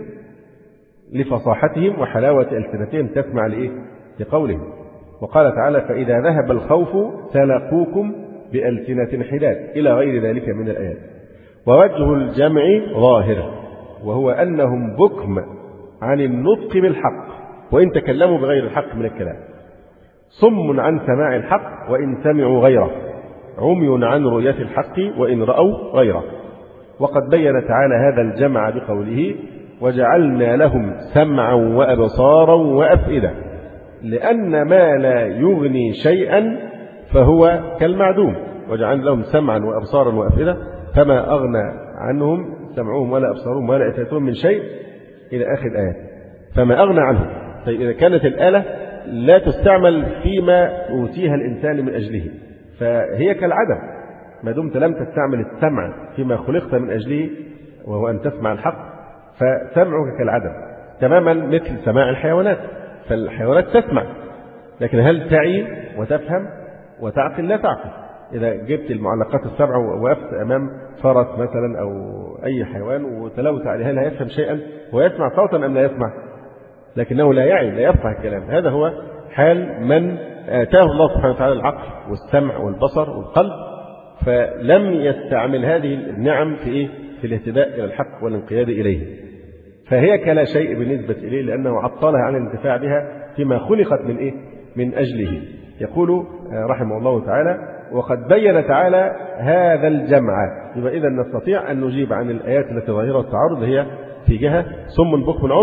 لفصاحتهم وحلاوة ألسنتهم، تسمع لإيه؟ لقولهم. وقال تعالى فإذا ذهب الخوف سلقوكم بألسنة حداد إلى غير ذلك من الآيات. ووجه الجمع ظاهر، وهو أنهم بكم عن النطق بالحق وإن تكلموا بغير الحق من الكلام، صم عن سماع الحق وإن سمعوا غيره، عمي عن رؤية الحق وإن رأوا غيره. وقد بين تعالى هذا الجمع بقوله وجعلنا لهم سمعا وأبصارا وأفئدة، لأن ما لا يغني شيئا فهو كالمعدوم. وجعلنا لهم سمعا وأبصارا وأفئدة فما أغنى عنهم سمعهم ولا أبصارهم ولا أفئدتهم من شيء إلى آخر الآيات. فما أغنى عنهم. طيب إذا كانت الآلة لا تستعمل فيما أوتيها الإنسان من أجله فهي كالعدم، ما دمت لم تستعمل السمع فيما خلقت من أجله وهو أن تسمع الحق، فسمعك كالعدم تماما مثل سماع الحيوانات. فالحيوانات تسمع، لكن هل تعي وتفهم وتعقل؟ لا تعقل. إذا جبت المعلقات السبع ووقفت أمام فرس مثلا أو أي حيوان وتلوت عليها، لا يفهم شيئا ويسمع صوتا أم لا يسمع؟ لكنه لا يعي، لا يفقه الكلام. هذا هو حال من آتاه الله سبحانه وتعالى العقل والسمع والبصر والقلب فلم يستعمل هذه النعم في إيه؟ في الاهتداء إلى الحق والانقياد إليه، فهي كلا شيء بالنسبة إليه، لأنه عطلها عن الانتفاع بها فيما خلقت من إيه؟ من أجله. يقول رحمه الله تعالى وقد بين تعالى هذا الجمع. يبقى إذا نستطيع أن نجيب عن الآيات التي ظاهرة التعارض هي في جهة صم بكم عمي،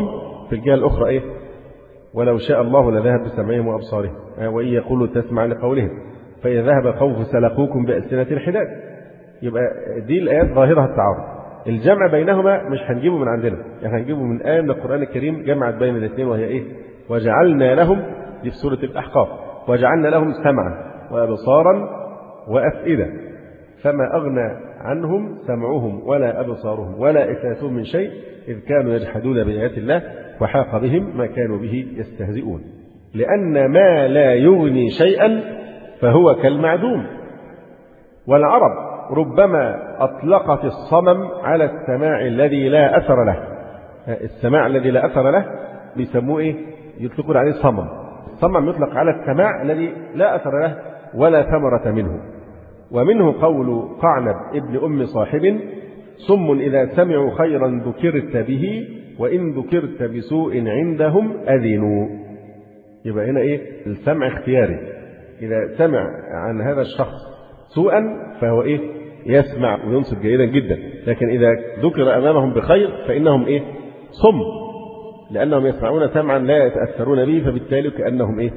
في الجهة الأخرى إيه؟ ولو شاء الله لذهب بسمعهم وأبصارهم وإن يقولوا تسمع لقولهم فإذا ذهب الخوف سلقوكم بألسنة الحداد. يبقى دي الآيات ظاهرها التعارض. الجمع بينهما مش هنجيبه من عندنا، يعني هنجيبه من آية من القرآن الكريم جمعت بين الاثنين، وهي إيه؟ وجعلنا لهم، دي في سورة الأحقاف، وجعلنا لهم سمعا وأبصارا وأفئدة فما أغنى عنهم سمعهم ولا أبصارهم ولا إفاتهم من شيء إذ كانوا يجحدون بآيات الله وحاق بهم ما كانوا به يستهزئون. لأن ما لا يغني شيئا فهو كالمعدوم. والعرب ربما أطلقت الصمم على السماع الذي لا أثر له. السماع الذي لا أثر له بيسموه إيه؟ يطلقون عليه صمم. الصمم يطلق على السماع الذي لا أثر له ولا ثمرة منه. ومنه قول قعنب ابن أم صاحب: صم إذا سمعوا خيرا ذكرت به وإن ذكرت بسوء عندهم أذنوا. يبقى هنا إيه؟ السمع اختياري. إذا سمع عن هذا الشخص سوءا فهو إيه؟ يسمع وينصت جيدا جدا. لكن إذا ذكر أمامهم بخير فإنهم إيه؟ صم، لأنهم يسمعون سمعا لا يتأثرون به، فبالتالي كأنهم إيه؟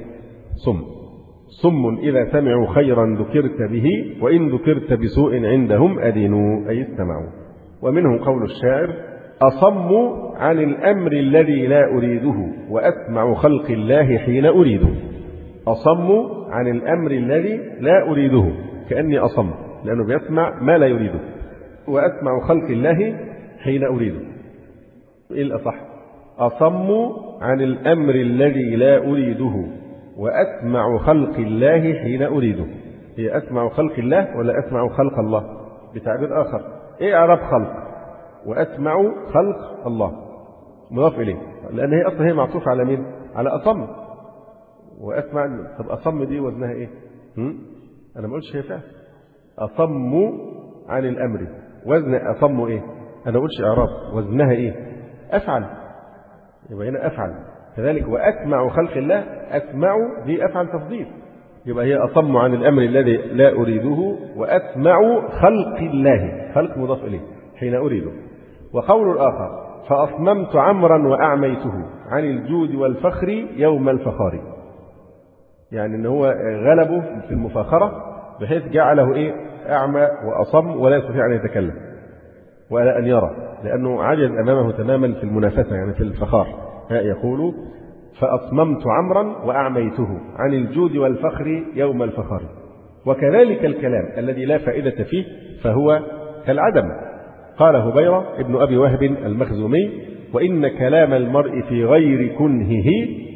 صم إذا سمعوا خيرا ذكرت به وإن ذكرت بسوء عندهم أذنوا، أي استمعوا. ومنه قول الشاعر: أصم عن الأمر الذي لا أريده وأسمع خلق الله حين أريده. أصم عن الأمر الذي لا أريده، كأني أصم لأنه بيسمع ما لا يريده، وأسمع خلق الله حين أريده. إيه الأصح؟ أصم عن الأمر الذي لا أريده وأسمع خلق الله حين أريده. هي أسمع خلق الله ولا أسمع خلق الله؟ بتعبير آخر، إيه إعراب خلق؟ وأسمع خلق الله مضاف إليه، لأن هي أصلا هي معطوفة على مين؟ على أصم. وأسمع، طب أصم دي وزنها إيه؟ أنا ما قلتش هي فعل. أصم عن الأمر، وزن أصم إيه؟ أنا ما قلتش إعراب، وزنها إيه؟ أفعل. يبقى هنا أفعل. كذلك وأسمع خلق الله، أسمع دي أفعل تفضيل، يبقى هي أصم عن الأمر الذي لا أريده وأسمع خلق الله، خلق مضاف إليه، حين أريده. وقول الآخر: فأصممت عمرا وأعميته عن الجود والفخر يوم الفخار. يعني أنه هو غلبه في المفاخرة بحيث جعله إيه؟ أعمى وأصم ولا يستطيع أن يتكلم ولا أن يرى، لأنه عجز أمامه تماما في المنافسة، يعني في الفخار. يقول: فأصممت عمرا وأعميته عن الجود والفخر يوم الفخار. وكذلك الكلام الذي لا فائدة فيه فهو كالعدم. قال هبيرة ابن أبي وهب المخزومي: وإن كلام المرء في غير كنهه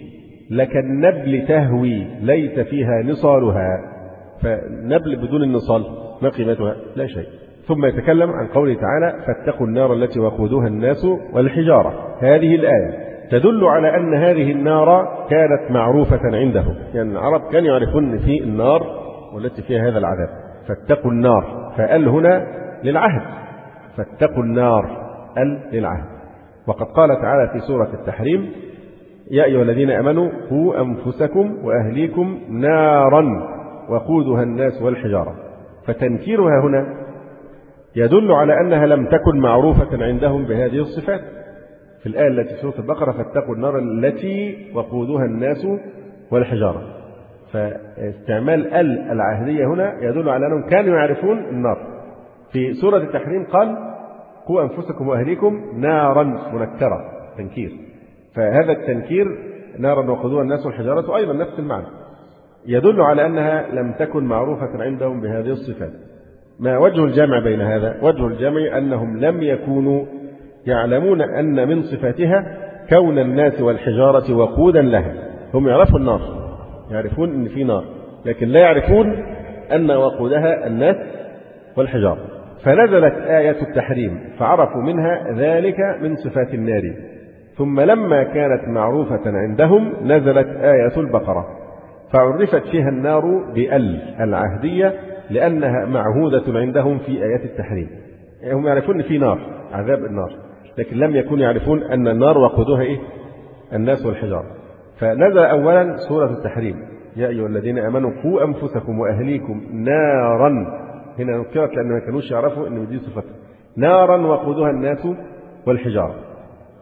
لكالنبل تهوي ليس فيها نصالها. فالنبل بدون النصال ما قيمتها؟ لا شيء. ثم يتكلم عن قوله تعالى: فاتقوا النار التي وقودها الناس والحجارة. هذه الآية تدل على أن هذه النار كانت معروفة عندهم، يعني العرب كانوا يعرفون في النار والتي فيها هذا العذاب. فاتقوا النار، فقال هنا للعهد، فاتقوا النار قال للعهد. وقد قال تعالى في سورة التحريم: يا أيها الذين آمنوا قوا أنفسكم وأهليكم نارا وقودها الناس والحجارة. فتنكيرها هنا يدل على أنها لم تكن معروفة عندهم بهذه الصفات. في الآية التي في سورة البقرة: فاتقوا النار التي وقودها الناس والحجارة. فاستعمال العهدية هنا يدل على أنهم كانوا يعرفون النار. في سورة التحريم قال: قوا أنفسكم وأهليكم نارا، منكرة تنكير. فهذا التنكير نارا وقودها الناس والحجارة أيضا نفس المعنى، يدل على أنها لم تكن معروفة عندهم بهذه الصفات. ما وجه الجمع بين هذا؟ وجه الجمع أنهم لم يكونوا يعلمون أن من صفاتها كون الناس والحجارة وقودا لها. هم يعرفوا النار، يعرفون أن في نار، لكن لا يعرفون أن وقودها الناس والحجارة. فنزلت آية التحريم فعرفوا منها ذلك من صفات النار. ثم لما كانت معروفة عندهم نزلت آية البقرة فعرفت فيها النار بأل العهدية، لأنها معهودة عندهم في آيات التحريم. هم يعرفون في نار، عذاب النار، لكن لم يكونوا يعرفون أن النار وقودها إيه؟ الناس والحجارة. فنزل أولا سورة التحريم: يا أيها الذين آمنوا قوا أنفسكم وأهليكم نارا. هنا نكرت لأن ما كانوش يعرفوا أن دي صفتها، نارا وقودها الناس والحجارة.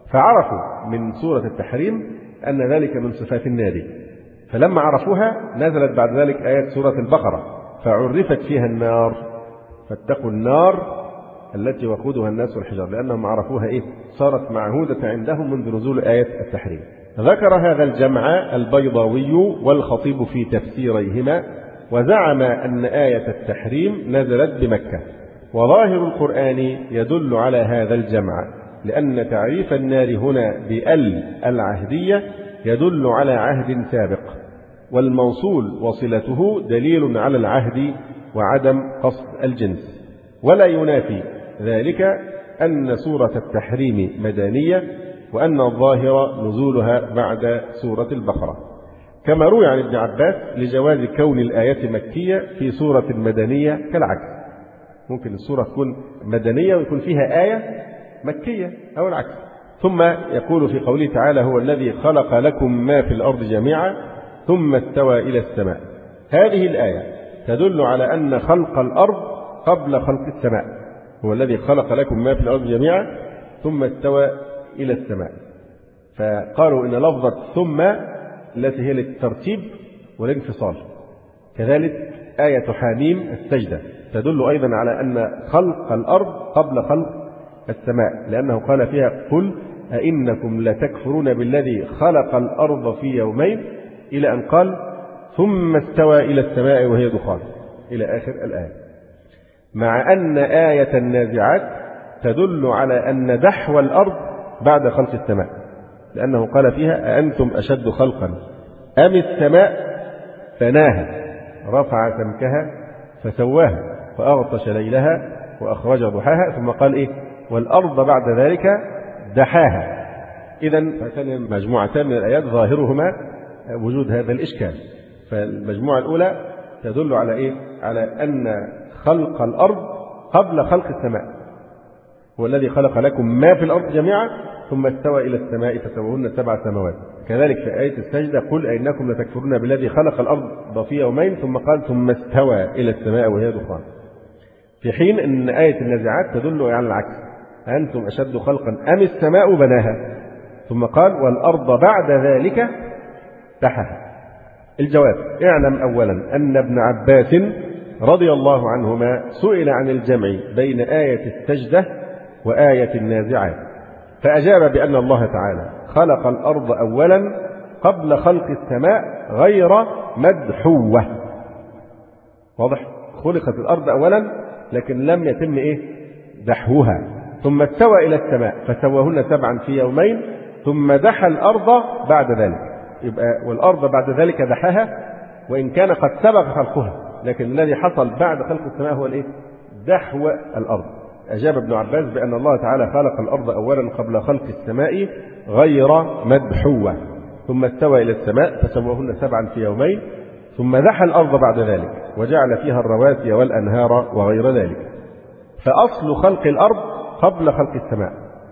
فعرفوا من سورة التحريم أن ذلك من صفات النار، فلما عرفوها نزلت بعد ذلك آيات سورة البقرة فعرفت فيها النار، فاتقوا النار التي وقودها الناس والحجار، لأنهم عرفوها صارت معهودة عندهم منذ نزول آية التحريم. ذكر هذا الجمع البيضاوي والخطيب في تفسيريهما، وزعم أن آية التحريم نزلت بمكة، وظاهر القرآن يدل على هذا الجمع، لأن تعريف النار هنا بأل العهدية يدل على عهد سابق، والموصول وصلته دليل على العهد وعدم قصد الجنس. ولا ينافي ذلك أن سورة التحريم مدنية، وأن الظاهر نزولها بعد سورة البقرة، كما روي عن ابن عباس لجواز كون الآية مكية في سورة مدنية كالعكس. ممكن السورة تكون مدنية ويكون فيها آية مكية أو العكس. ثم يقول في قوله تعالى: هو الذي خلق لكم ما في الأرض جميعا ثم استوى إلى السماء. هذه الآية تدل على أن خلق الأرض قبل خلق السماء. هو الذي خلق لكم ما في الأرض جميعا ثم استوى إلى السماء. فقالوا إن لفظة ثم التي هي للترتيب والانفصال. كذلك آية حاميم السجدة تدل أيضا على أن خلق الأرض قبل خلق السماء، لأنه قال فيها: قل أئنكم لتكفرون بالذي خلق الأرض في يومين، إلى أن قال: ثم استوى إلى السماء وهي دخان، إلى آخر الآية. مع أن آية النازعات تدل على أن دحو الأرض بعد خلق السماء، لأنه قال فيها: أأنتم أشد خلقا أم السماء بناها رفع سمكها فسواها فأغطش ليلها وأخرج ضحاها، ثم قال والأرض بعد ذلك دحاها. إذن هاتان مجموعتان من الآيات ظاهرهما وجود هذا الإشكال. فالمجموعة الأولى تدل على على أن خلق الأرض قبل خلق السماء. هو الذي خلق لكم ما في الأرض جميعا ثم استوى إلى السماء فسواهن 7 سماوات. كذلك في آية السجدة: قل أئنكم لتكفرون بالذي خلق الأرض في يومين، ثم قال: ثم استوى إلى السماء وهي دخان. في حين أن آية النازعات تدل على العكس: أنتم أشد خلقا أم السماء بناها، ثم قال: والأرض بعد ذلك دحاها. الجواب: اعلم أولا أن ابن عباس رضي الله عنهما سئل عن الجمع بين آية السجدة وآية النازعات، فأجاب بأن الله تعالى خلق الأرض أولا قبل خلق السماء غير مدحوة. واضح؟ خلقت الأرض أولا لكن لم يتم دحوها، ثم استوى إلى السماء فسواهن 7 في يومين، ثم دحى الأرض بعد ذلك. يبقى والأرض بعد ذلك دحاها، وإن كان قد سبق خلقها، لكن الذي حصل بعد خلق السماء هو دحو الأرض. أجاب ابن عباس بأن الله تعالى خلق الأرض أولا قبل خلق السماء غير مدحوة، ثم استوى إلى السماء فسواهن 7 في يومين، ثم دحى الأرض بعد ذلك وجعل فيها الرواسي والأنهار وغير ذلك. فأصل خلق الأرض قبل خلق السماء،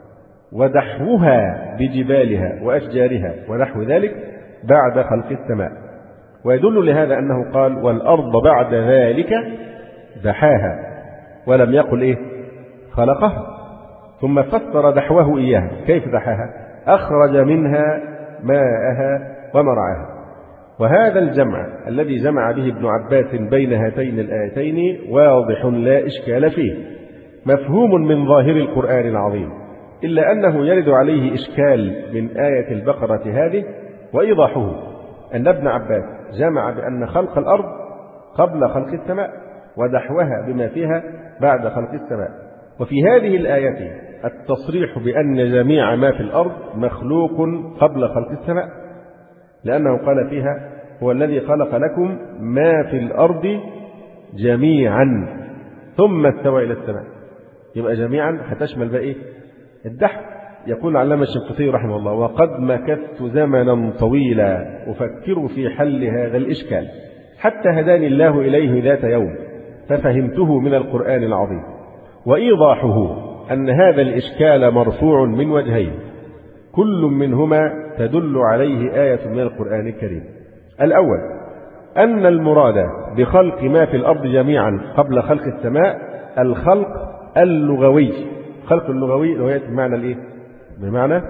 ودحوها بجبالها وأشجارها ونحو ذلك بعد خلق السماء. ويدل لهذا أنه قال: والأرض بعد ذلك دحاها، ولم يقل خلقها. ثم فسر دحوه إياها. كيف دحاها؟ أخرج منها ماءها ومرعاها. وهذا الجمع الذي جمع به ابن عباس بين هاتين الآيتين واضح لا إشكال فيه، مفهوم من ظاهر القرآن العظيم، إلا أنه يرد عليه إشكال من آية البقرة هذه، وإيضاحه أن ابن عباس جمع بأن خلق الأرض قبل خلق السماء، ودحوها بما فيها بعد خلق السماء. وفي هذه الآية التصريح بأن جميع ما في الأرض مخلوق قبل خلق السماء، لأنه قال فيها: هو الذي خلق لكم ما في الأرض جميعا ثم استوى إلى السماء. يبقى جميعا هتشمل بقى الدحو. يقول العلامة الشنقيطي رحمه الله: وقد مكثت زمنا طويلا أفكر في حل هذا الإشكال، حتى هداني الله إليه ذات يوم ففهمته من القرآن العظيم. وإيضاحه أن هذا الإشكال مرفوع من وجهين، كل منهما تدل عليه آية من القرآن الكريم. الأول: أن المراد بخلق ما في الأرض جميعا قبل خلق السماء الخلق اللغوي. الخلق اللغوي هو بمعنى بمعنى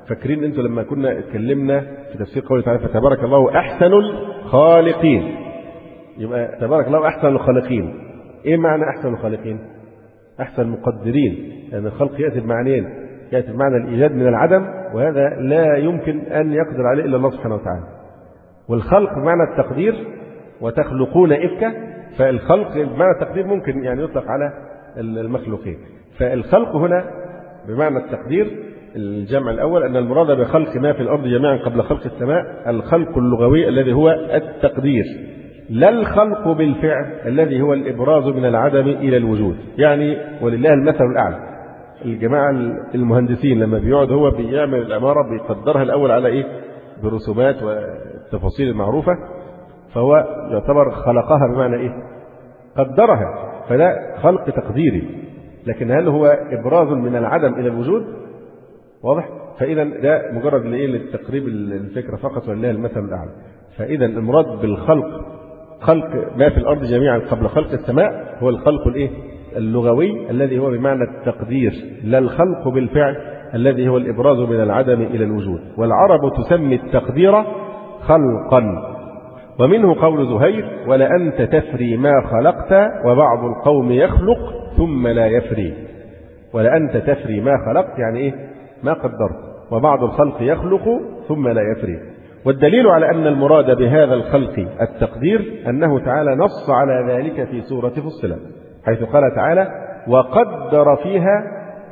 فاكرين أنتوا لما كنا اتكلمنا في تفسير قوله تعالى فتبارك الله أحسن الخالقين، يبقى تبارك الله أحسن الخالقين. إيه معنى أحسن الخالقين؟ أحسن المقدرين، لأن الخلق يأتي بمعنيين، يأتي بمعنى الإيجاد من العدم، وهذا لا يمكن أن يقدر عليه إلا الله سبحانه وتعالى. والخلق بمعنى التقدير، وتخلقون إفكا، فالخلق بمعنى التقدير ممكن يعني يطلق على المخلوقين. فالخلق هنا بمعنى التقدير الجمع الأول، أن المراد بخلق ما في الأرض جميعا قبل خلق السماء الخلق اللغوي الذي هو التقدير، لا الخلق بالفعل الذي هو الإبراز من العدم إلى الوجود. يعني ولله المثل الأعلى، الجماعة المهندسين لما بيقعد هو بيعمل العمارة بيقدرها الأول على إيه؟ برسومات والتفاصيل المعروفة، فهو يعتبر خلقها بمعنى إيه؟ قدرها، فده خلق تقديري. لكن هل هو إبراز من العدم إلى الوجود؟ واضح؟ فإذا ده مجرد للتقريب الفكرة فقط، ولله المثل الأعلى. فإذا المراد بالخلق خلق ما في الأرض جميعا قبل خلق السماء هو الخلق الإيه؟ اللغوي الذي هو بمعنى التقدير، لا الخلق بالفعل الذي هو الإبراز من العدم إلى الوجود. والعرب تسمي التقدير خلقا. ومنه قول زهير ولأنت تفري ما خلقت وبعض القوم يخلق ثم لا يفري. ولأنت تفري ما خلقت يعني إيه؟ ما قدرت، وبعض الخلق يخلق ثم لا يفري. والدليل على أن المراد بهذا الخلق التقدير أنه تعالى نص على ذلك في سورة فصلت، حيث قال تعالى وقدر فيها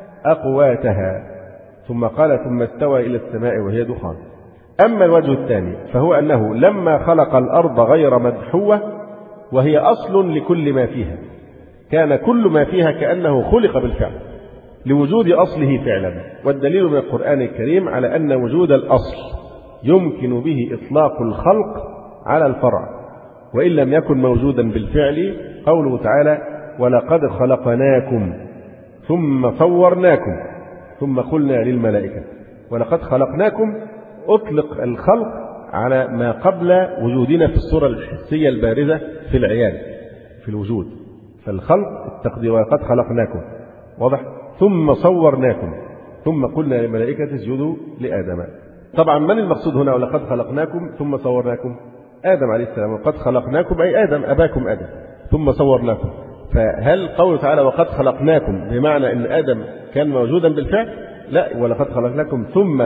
أقواتها، ثم قال ثم استوى إلى السماء وهي دخان. أما الوجه الثاني فهو أنه لما خلق الأرض غير مدحوة وهي أصل لكل ما فيها، كان كل ما فيها كأنه خلق بالفعل لوجود أصله فعلا. والدليل من القرآن الكريم على أن وجود الأصل يمكن به إطلاق الخلق على الفرع وإن لم يكن موجودا بالفعل، قوله تعالى ولقد خلقناكم ثم صورناكم ثم قلنا للملائكة. ولقد خلقناكم أطلق الخلق على ما قبل وجودنا في الصورة الحسية البارزة في العيان في الوجود، فالخلق التقدير ولقد خلقناكم واضح، ثم صورناكم ثم قلنا للملائكة اسجدوا لآدم. طبعا من المقصود هنا ولقد خلقناكم ثم صورناكم؟ آدم عليه السلام، وقد خلقناكم أي آدم أباكم آدم ثم صورناكم. فهل قوله تعالى وقد خلقناكم بمعنى أن آدم كان موجودا بالفعل؟ لا، ولقد خلقناكم ثم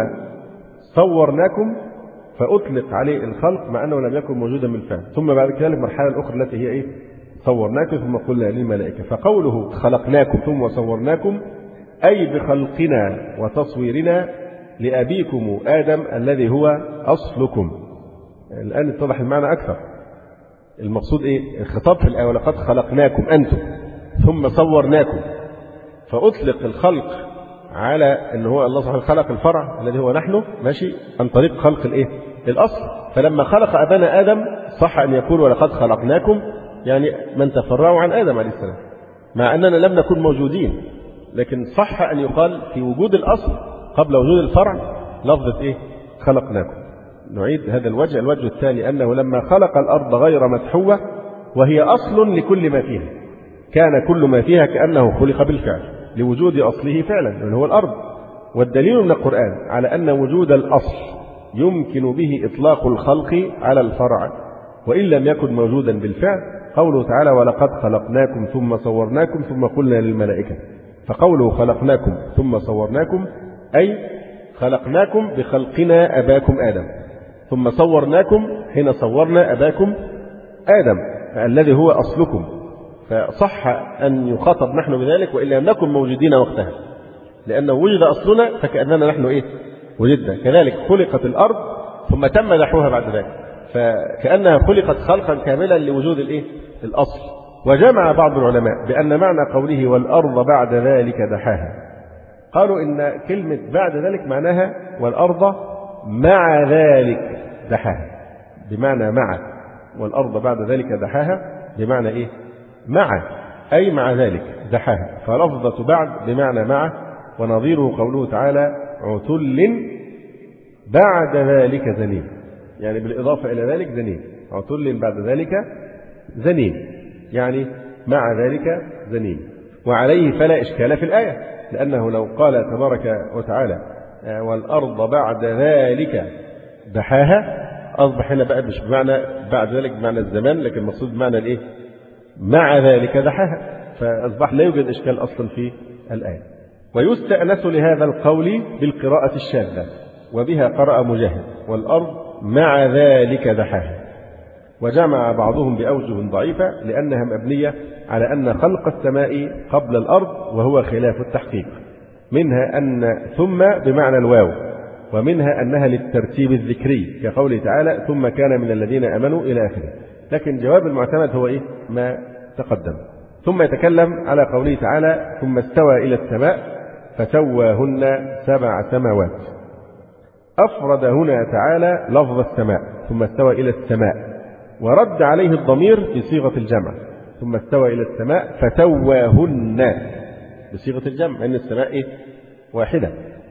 صورناكم فأطلق عليه الخلق مع أنه لم يكن موجودا بالفعل، ثم بعد كده المرحلة الأخرى التي هي إيه؟ صورناكم ثم قلنا للملائكة. فقوله خلقناكم ثم صورناكم أي بخلقنا وتصويرنا لأبيكم آدم الذي هو أصلكم. الآن اتضح المعنى أكثر. المقصود إيه؟ الخطاب في الآية ولقد خلقناكم أنتم ثم صورناكم، فأطلق الخلق على أن هو الله سبحانه خلق الفرع الذي هو نحن ماشي عن طريق خلق الإيه؟ الأصل. فلما خلق أبانا آدم صح أن يقول ولقد خلقناكم يعني من تفرعوا عن آدم عليه السلام، مع أننا لم نكن موجودين، لكن صح أن يقال في وجود الأصل قبل وجود الفرع لفظة إيه؟ خلقناكم. نعيد هذا الوجه. الوجه الثاني أنه لما خلق الأرض غير مدحوة وهي أصل لكل ما فيها، كان كل ما فيها كأنه خلق بالفعل لوجود أصله فعلا اللي هو الأرض. والدليل من القرآن على أن وجود الأصل يمكن به إطلاق الخلق على الفرع وإن لم يكن موجودا بالفعل، قوله تعالى ولقد خلقناكم ثم صورناكم ثم قلنا للملائكة. فقوله خلقناكم ثم صورناكم أي خلقناكم بخلقنا أباكم آدم، ثم صورناكم حين صورنا أباكم آدم الذي هو أصلكم، فصح أن يخاطب نحن بذلك وإن لم نكن موجودين وقتها، لأنه وجد أصلنا فكأننا نحن إيه؟ وجدنا. كذلك خلقت الأرض ثم تم دحوها بعد ذلك، فكأنها خلقت خلقا كاملا لوجود الإيه؟ الأصل. وجمع بعض العلماء بأن معنى قوله والأرض بعد ذلك دحاها، قالوا إن كلمة بعد ذلك معناها والأرض مع ذلك دحاها، بمعنى مع، والأرض بعد ذلك دحاها بمعنى إيه؟ مع، أي مع ذلك دحاها. فلفظة بعد بمعنى مع، ونظيره قوله تعالى عتل بعد ذلك زنيم، يعني بالإضافة إلى ذلك زنيم، عتل بعد ذلك زنيم يعني مع ذلك زنيم. وعليه فلا إشكال في الآية، لأنه لو قال تبارك وتعالى والأرض بعد ذلك دحاها. أصبح هنا بقى مش بمعنى بعد ذلك بمعنى الزمان، لكن المقصود بمعنى الإيه؟ مع ذلك دحاها، فأصبح لا يوجد إشكال أصلا في الآية. ويستأنس لهذا القول بالقراءة الشاذة، وبها قرأ مجاهد: والأرض مع ذلك دحاها. وجمع بعضهم بأوجه ضعيفة لأنها مبنية على أن خلق السماء قبل الأرض، وهو خلاف التحقيق. منها أن ثم بمعنى الواو، ومنها أنها للترتيب الذكري كقوله تعالى: ثم كان من الذين آمنوا إلى آخره. لكن جواب المعتمد هو إيه؟ ما تقدم. ثم يتكلم على قوله تعالى: ثم استوى إلى السماء فسواهن 7 سماوات. أفرد هنا تعالى لفظ السماء، ثم استوى إلى السماء، ورد عليه الضمير بصيغة الجمع، ثم استوى إلى السماء فسواهن بصيغة الجمع، أن السماء إيه؟ واحدة.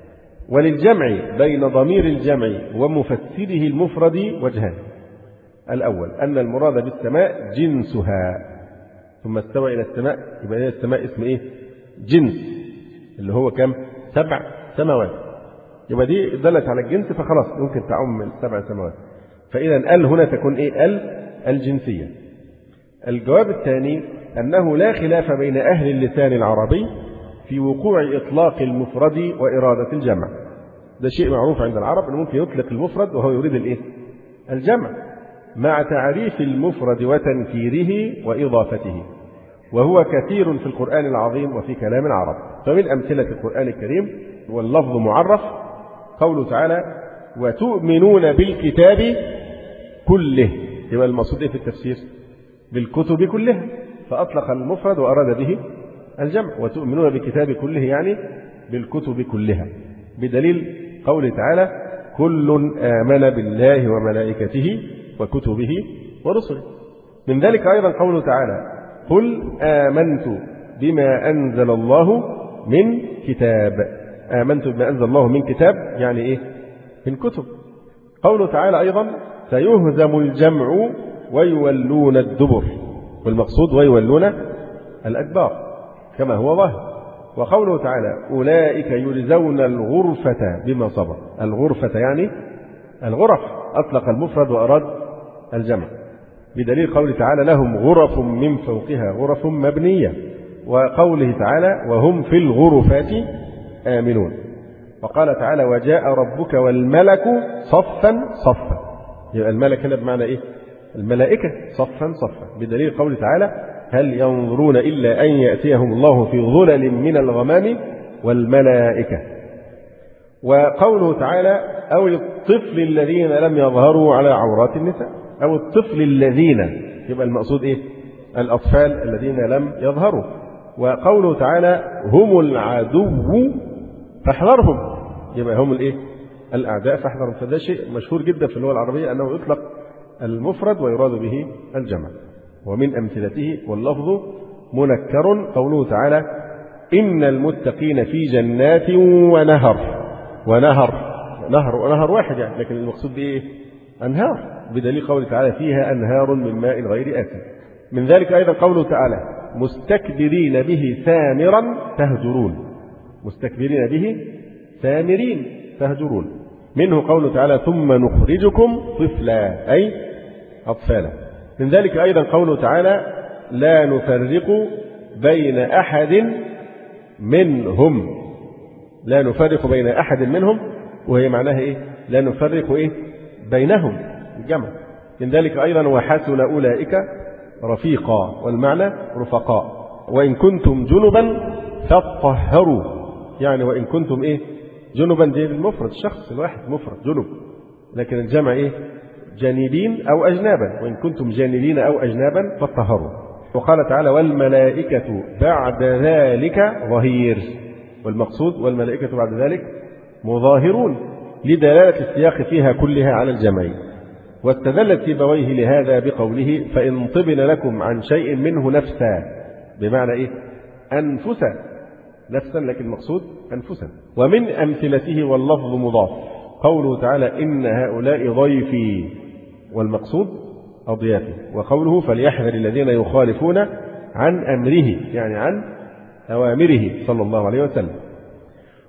وللجمع بين ضمير الجمع ومفسره المفرد وجهان: الأول أن المراد بالسماء جنسها، ثم استوى إلى السماء، يبقى هي السماء اسم إيه؟ جنس، اللي هو كم؟ 7 سماوات. يبقى دي دلت على الجنس، فخلاص ممكن تعم 7 سماوات. فإذا ال هنا تكون إيه؟ الجنسية. الجواب الثاني أنه لا خلاف بين أهل اللسان العربي في وقوع إطلاق المفرد وإرادة الجمع. ده شيء معروف عند العرب، أنه ممكن يطلق المفرد وهو يريد الإيه؟ الجمع، مع تعريف المفرد وتنكيره وإضافته، وهو كثير في القرآن العظيم وفي كلام العرب. فمن أمثلة القرآن الكريم واللفظ معرف قوله تعالى: وتؤمنون بالكتاب كله. يبقى المقصود إيه في التفسير؟ بالكتب كلها، فأطلق المفرد وأراد به الجمع. وتؤمنون بالكتاب كله يعني بالكتب كلها، بدليل قوله تعالى: كل آمن بالله وملائكته وكتبه ورسله. من ذلك أيضا قوله تعالى: قل آمنت بما أنزل الله من كتاب. آمنت بما أنزل الله من كتاب يعني إيه؟ من كتب. قوله تعالى أيضا: سيهزم الجمع ويولون الدبر، والمقصود ويولون الأدبار كما هو ظاهر. وقوله تعالى: أولئك يجزون الغرفة بما صبر. الغرفة يعني الغرف، أطلق المفرد وأراد الجمع، بدليل قوله تعالى: لهم غرف من فوقها غرف مبنية. وقوله تعالى: وهم في الغرفات آمنون. وقال تعالى: وجاء ربك والملك صفا صفا. يبقى الملك هنا بمعنى إيه؟ الملائكة صفا صفا، بدليل قوله تعالى: هل ينظرون إلا أن يأتيهم الله في ظلل من الغمام والملائكة. وقوله تعالى: أو الطفل الذين لم يظهروا على عورات النساء. أو الطفل الذين، يبقى المقصود إيه؟ الأطفال الذين لم يظهروا. وقوله تعالى: هم العدو فاحذرهم. يبقى هم الإيه؟ الأعداء فاحذرهم. فده شيء مشهور جدا في اللغة العربية، أنه يطلق المفرد ويراد به الجمع. ومن أمثلته واللفظ منكر قوله تعالى: إن المتقين في جنات ونهر. ونهر واحد يعني، لكن المقصود بإيه؟ أنهار، بدليل قوله تعالى: فيها أنهار من ماء غير آسن. من ذلك أيضا قوله تعالى: مستكبرين به سامرا تهجرون. مستكبرين به سامرين تهجرون. منه قوله تعالى: ثم نخرجكم طفلا، أي أطفالا. من ذلك أيضا قوله تعالى: لا نفرق بين أحد منهم. لا نفرق بين أحد منهم، وهي معناها إيه؟ لا نفرق إيه؟ بينهم، الجمع. من ذلك أيضا: وحسن أولئك رفيقا، والمعنى رفقاء. وإن كنتم جنبا فاطهروا، يعني وإن كنتم إيه؟ جنبا، دي المفرد، الشخص الواحد مفرد جنب، لكن الجمع إيه؟ جانبين أو أجنابا. وإن كنتم جانبين أو أجنابا فاطهروا. وقال تعالى: والملائكة بعد ذلك ظهير. والمقصود والملائكة بعد ذلك مظاهرون، لدلالة السياق فيها كلها على الجمع. واستدلت سيبويه لهذا بقوله: فإن طبن لكم عن شيء منه نفسا، بمعنى إيه؟ أنفسا، نفسا، لكن المقصود أنفسا. ومن أمثلته واللفظ مضاف قوله تعالى: إن هؤلاء ضيفي، والمقصود أضيافي. وقوله: فليحذر الذين يخالفون عن أمره، يعني عن أوامره صلى الله عليه وسلم.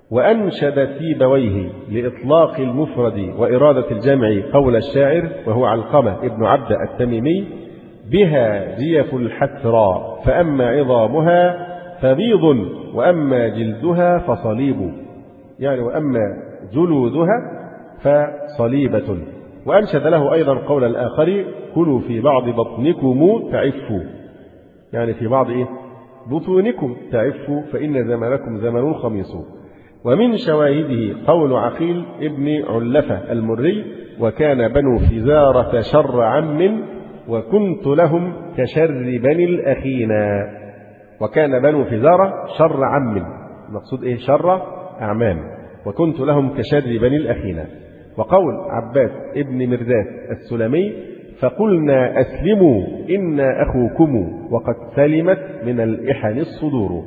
وأنشد سيبويه لإطلاق المفرد وإرادة الجمع قول الشاعر وهو علقمة ابن عبد التميمي: بها جيف الحسرى فأما عظامها فبيض وأما جلدها فصليب، يعني وأما جلودها فصليبة. وأنشد له أيضا قول الآخر: كلوا في بعض بطنكم تعفوا، يعني في بعض بطونكم تعفوا فإن زمنكم زمن خميص. ومن شواهده قول عقيل ابن علفة المري: وكان بنو فزارة شر عم وكنت لهم كشر بني الأخينا. وكان بنو فزارة شر عم، المقصود شر أعمام، وكنت لهم كشر بني الأخينا. وقول عباس ابن مرداس السلمي: فقلنا أسلموا إنا أخوكم وقد سلمت من الإحن الصدور.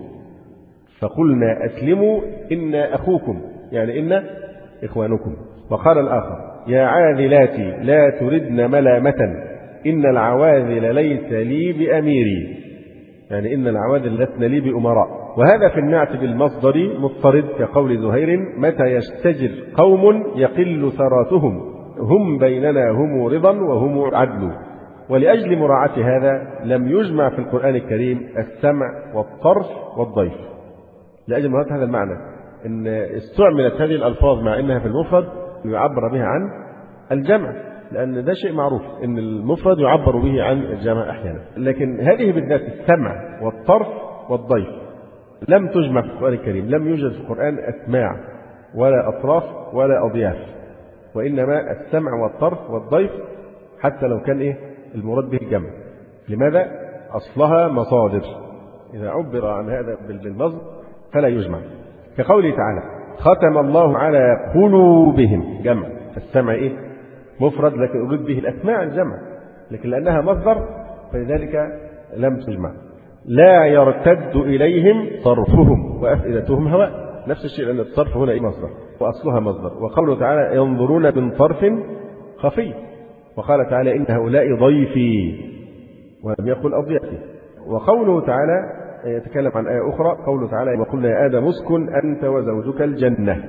فقلنا أسلموا إنا أخوكم، يعني إنا إخوانكم. وقال الآخر: يا عاذلات لا تردن ملامة إن العواذل ليس لي بأميري، يعني إن العواذل لسن لي بأمراء. وهذا في النعت بالمصدر مضطرد كقول زهير: متى يستجر قوم يقل ثراتهم هم بيننا هم رضا وهم عدل. ولأجل مراعاة هذا لم يجمع في القرآن الكريم السمع والطرف والضيف، لأجل مراعاة هذا المعنى إن استعملت هذه الألفاظ مع إنها في المفرد يعبر بها عن الجمع، لأن ده شيء معروف إن المفرد يعبر به عن الجمع أحيانا، لكن هذه بالذات السمع والطرف والضيف لم تجمع في القرآن الكريم. لم يوجد في القرآن أسماع ولا أطراف ولا أضياف، وإنما السمع والطرف والضيف، حتى لو كان المراد به الجمع. لماذا؟ أصلها مصادر، إذا عبر عن هذا بالمصدر فلا يجمع. كقوله تعالى: ختم الله على قلوبهم، جمع. السمع مفرد لكن أريد به الأسماع الجمع، لكن لأنها مصدر فلذلك لم تجمع. لا يرتد إليهم طرفهم وأفئدتهم هواء، نفس الشيء، لأن الطرف هنا مصدر وأصلها مصدر. وقوله تعالى: ينظرون من طرف خفي. وقال تعالى: إن هؤلاء ضيفي، ولم يقل أضيافي. وقوله تعالى يتكلم عن آية أخرى، قوله تعالى: وقلنا يا آدم اسكن أنت وزوجك الجنة.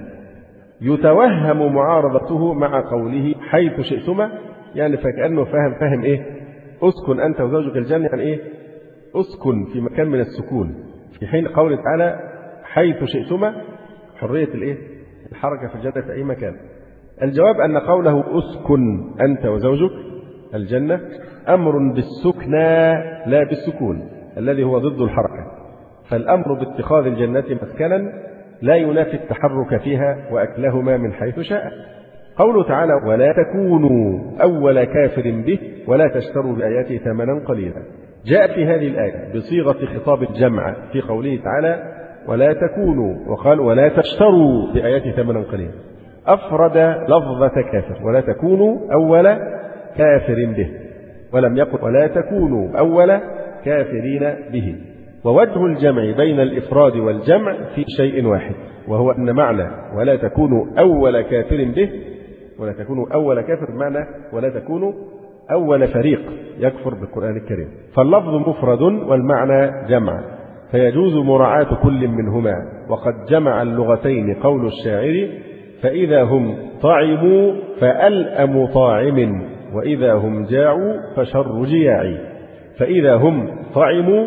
يتوهم معارضته مع قوله حيث شئتما، يعني فكأنه فهم اسكن أنت وزوجك الجنة، يعني اسكن في مكان من السكون، في حين قوله تعالى حيث شئتما حرية الحركة في الجنة في أي مكان. الجواب أن قوله اسكن أنت وزوجك الجنة أمر بالسكنى لا بالسكون الذي هو ضد الحركة، فالأمر باتخاذ الجنة مسكنا لا ينافي التحرك فيها وأكلهما من حيث شاء. قوله تعالى: ولا تكونوا أول كافر به ولا تشتروا بآياته ثمنا قليلا، جاء في هذه الآية بصيغة خطاب الجمع في قوله تعالى: ولا تكونوا، وقال: ولا تشتروا بآياته ثمنا قليلا، أفرد لفظة كافر، ولا تكونوا أول كافر به، ولم يقل ولا تكونوا أول كافرين به. ووجه الجمع بين الإفراد والجمع في شيء واحد، وهو أن معنى ولا تكونوا أول كافر به، ولا تكونوا أول كافر بمعنى ولا تكونوا أول فريق يكفر بالقرآن الكريم، فاللفظ مفرد والمعنى جمع، فيجوز مراعاة كل منهما. وقد جمع اللغتين قول الشاعر: فإذا هم طعموا فألأم طاعم وإذا هم جاعوا فشر جياع. فإذا هم طعموا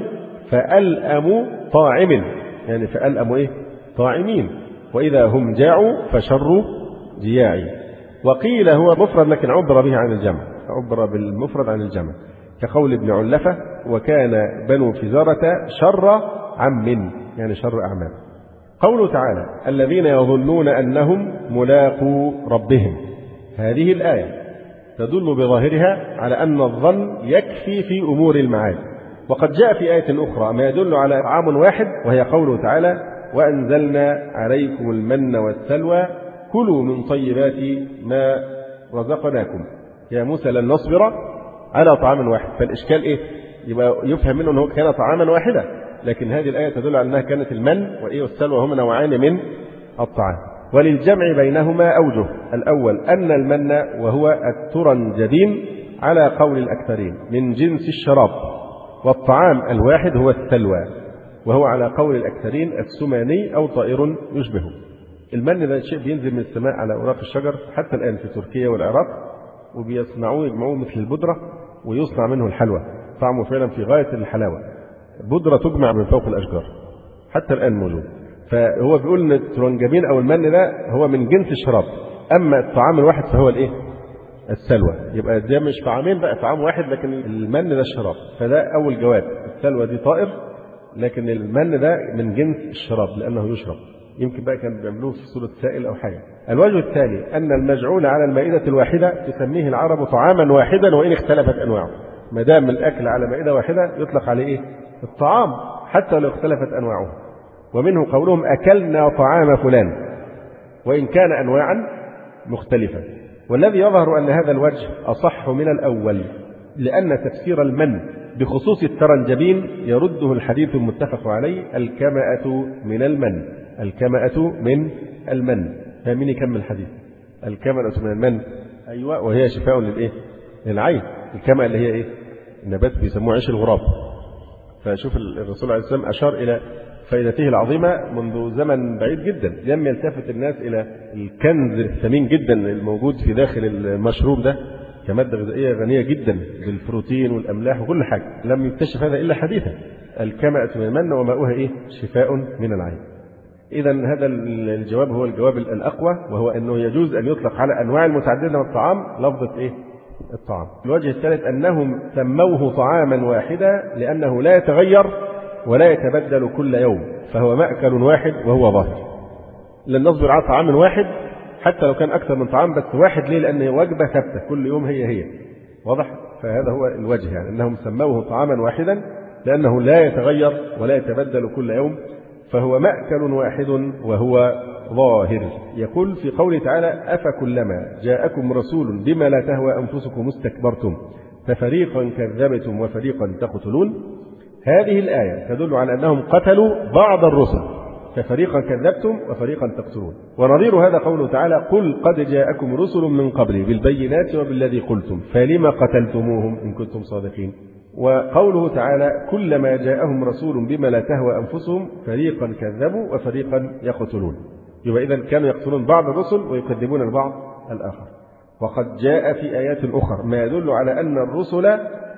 فألأم طاعم، يعني فألأم طاعمين، وإذا هم جاعوا فشر جياع. وقيل هو مفرد لكن عبر به عن الجمع، عبر بالمفرد عن الجمع، كقول ابن علفة: وكان بنو فزارة شر عم، يعني شر أعمام. قوله تعالى: الذين يظنون أنهم ملاقو ربهم، هذه الآية تدل بظاهرها على أن الظن يكفي في أمور المعاد. وقد جاء في آية أخرى ما يدل على طعام واحد، وهي قوله تعالى: وأنزلنا عليكم المن والسلوى كلوا من طيبات ما رزقناكم يا موسى لن نصبر على طعام واحد. فالإشكال يبقى يفهم منه أنه كان طعاما واحدا، لكن هذه الآية تدل على أنها كانت المن والسلوى هما نوعان من الطعام. وللجمع بينهما أوجه: الأول أن المن وهو الترنجبين على قول الأكثرين من جنس الشراب، والطعام الواحد هو السلوى وهو على قول الأكثرين السماني أو طائر يشبهه. المن ده شيء بينزل من السماء على أوراق الشجر حتى الآن في تركيا والعراق، وبيصنعوه يجمعوه مثل البودرة ويصنع منه الحلوى، طعمه فعلا في غاية الحلاوة. بودرة تجمع من فوق الأشجار حتى الآن موجود. فهو بيقول ان الترنجبين او المن ده هو من جنس الشراب، اما الطعام الواحد فهو الايه؟ السلوى. يبقى ده مش طعامين بقى، طعام واحد، لكن المن ده الشراب. فده اول جواب، السلوى دي طائر، لكن المن ده من جنس الشراب لانه يشرب. يمكن بقى كانوا بيعملوه في صورة سائل او حاجة. الوجه الثاني ان المجعول على المائدة الواحدة تسميه العرب طعاما واحدا وان اختلفت انواعه. ما دام الاكل على مائدة واحدة يطلق عليه ايه؟ الطعام حتى لو اختلفت انواعه. ومنه قولهم أكلنا طعام فلان وإن كان أنواعا مختلفة. والذي يظهر أن هذا الوجه أصح من الأول، لأن تفسير المن بخصوص الترنجبين يرده الحديث المتفق عليه الكمأة من المن. الكمأة من المن. فمن يكمل الحديث؟ الكمأة من المن، أيوة، وهي شفاء للإيه؟ للعين. الكمأة اللي هي إيه؟ النبات بيسموه عيش الغراب. فشوف الرسول عليه السلام أشار إلى فائدته العظيمة منذ زمن بعيد جدا، لم يلتفت الناس إلى الكنز الثمين جدا الموجود في داخل المشروب ده كمادة غذائية غنية جدا بالبروتين والأملاح وكل حاجة. لم يكتشف هذا إلا حديثا. الكمأة من المن وماؤها إيه؟ شفاء من العين. إذا هذا الجواب هو الجواب الأقوى، وهو أنه يجوز أن يطلق على أنواع المتعددة من الطعام لفظة إيه؟ الطعام. الوجه الثالث أنهم سموه طعاما واحدا لأنه لا يتغير ولا يتبدل كل يوم، فهو مأكل واحد وهو ظاهر. لن نصبر على طعام واحد حتى لو كان أكثر من طعام، بس واحد ليه؟ لأنه وجبة ثابتة كل يوم هي. واضح؟ فهذا هو الوجه، يعني أنهم سموه طعاما واحدا لأنه لا يتغير ولا يتبدل كل يوم، فهو مأكل واحد وهو ظاهر. يقول في قوله تعالى أفكلما جاءكم رسول بما لا تهوى أنفسكم استكبرتم ففريقا كذبتم وفريقا تقتلون. هذه الآية تدل على أنهم قتلوا بعض الرسل، ففريقا كذبتم وفريقا تقتلون. ونظير هذا قوله تعالى قل قد جاءكم رسل من قبلي بالبينات وبالذي قلتم فلما قتلتموهم إن كنتم صادقين. وقوله تعالى كلما جاءهم رسول بما لا تهوى أنفسهم فريقا كذبوا وفريقا يقتلون. يبقى إذن كانوا يقتلون بعض الرسل ويكذبون البعض الآخر. وقد جاء في آيات أخرى ما يدل على أن الرسل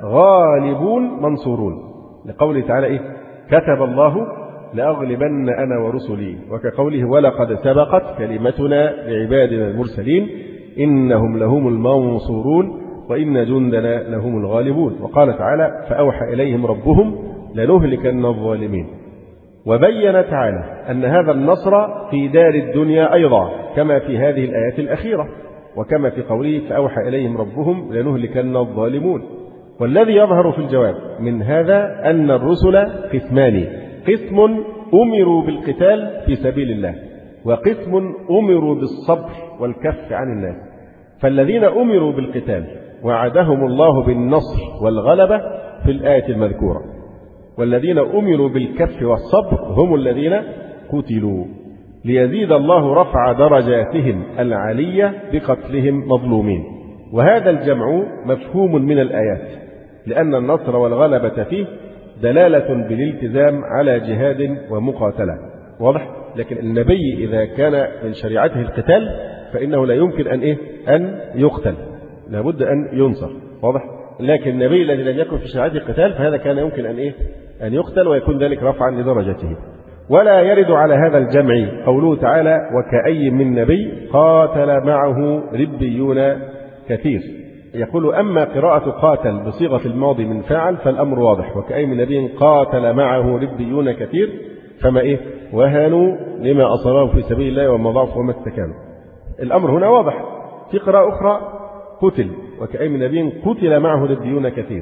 غالبون منصورون، لقوله تعالى إيه؟ كتب الله لأغلبن أنا ورسلي، وكقوله ولقد سبقت كلمتنا لعبادنا المرسلين إنهم لهم المنصورون وإن جندنا لهم الغالبون. وقال تعالى فأوحى إليهم ربهم لنهلكن الظالمين. وبين تعالى أن هذا النصر في دار الدنيا أيضا كما في هذه الآيات الأخيرة، وكما في قوله فأوحى إليهم ربهم لنهلكن الظالمون. والذي يظهر في الجواب من هذا أن الرسل قسمان: قسم أمروا بالقتال في سبيل الله، وقسم أمروا بالصبر والكف عن الناس. فالذين أمروا بالقتال وعدهم الله بالنصر والغلبة في الآية المذكورة، والذين أمروا بالكف والصبر هم الذين قتلوا ليزيد الله رفع درجاتهم العالية بقتلهم مظلومين. وهذا الجمع مفهوم من الآيات، لأن النصر والغلبة فيه دلالة بالالتزام على جهاد ومقاتلة. واضح؟ لكن النبي إذا كان من شريعته القتال فإنه لا يمكن أن يقتل، لابد أن ينصر. واضح؟ لكن النبي الذي لم يكن في شريعته القتال فهذا كان يمكن أن يقتل ويكون ذلك رفعا لدرجته. ولا يرد على هذا الجمع قوله تعالى وكأي من نبي قاتل معه ربيون كثير. يقول أما قراءة قاتل بصيغة الماضي من فاعل فالأمر واضح، وكأي من نبي قاتل معه ربيون كثير فما وهنوا لما أصابهم في سبيل الله وما ضعفوا وما استكانوا. الأمر هنا واضح. في قراءة أخرى قتل وكأي من نبي قتل معه ربيون كثير،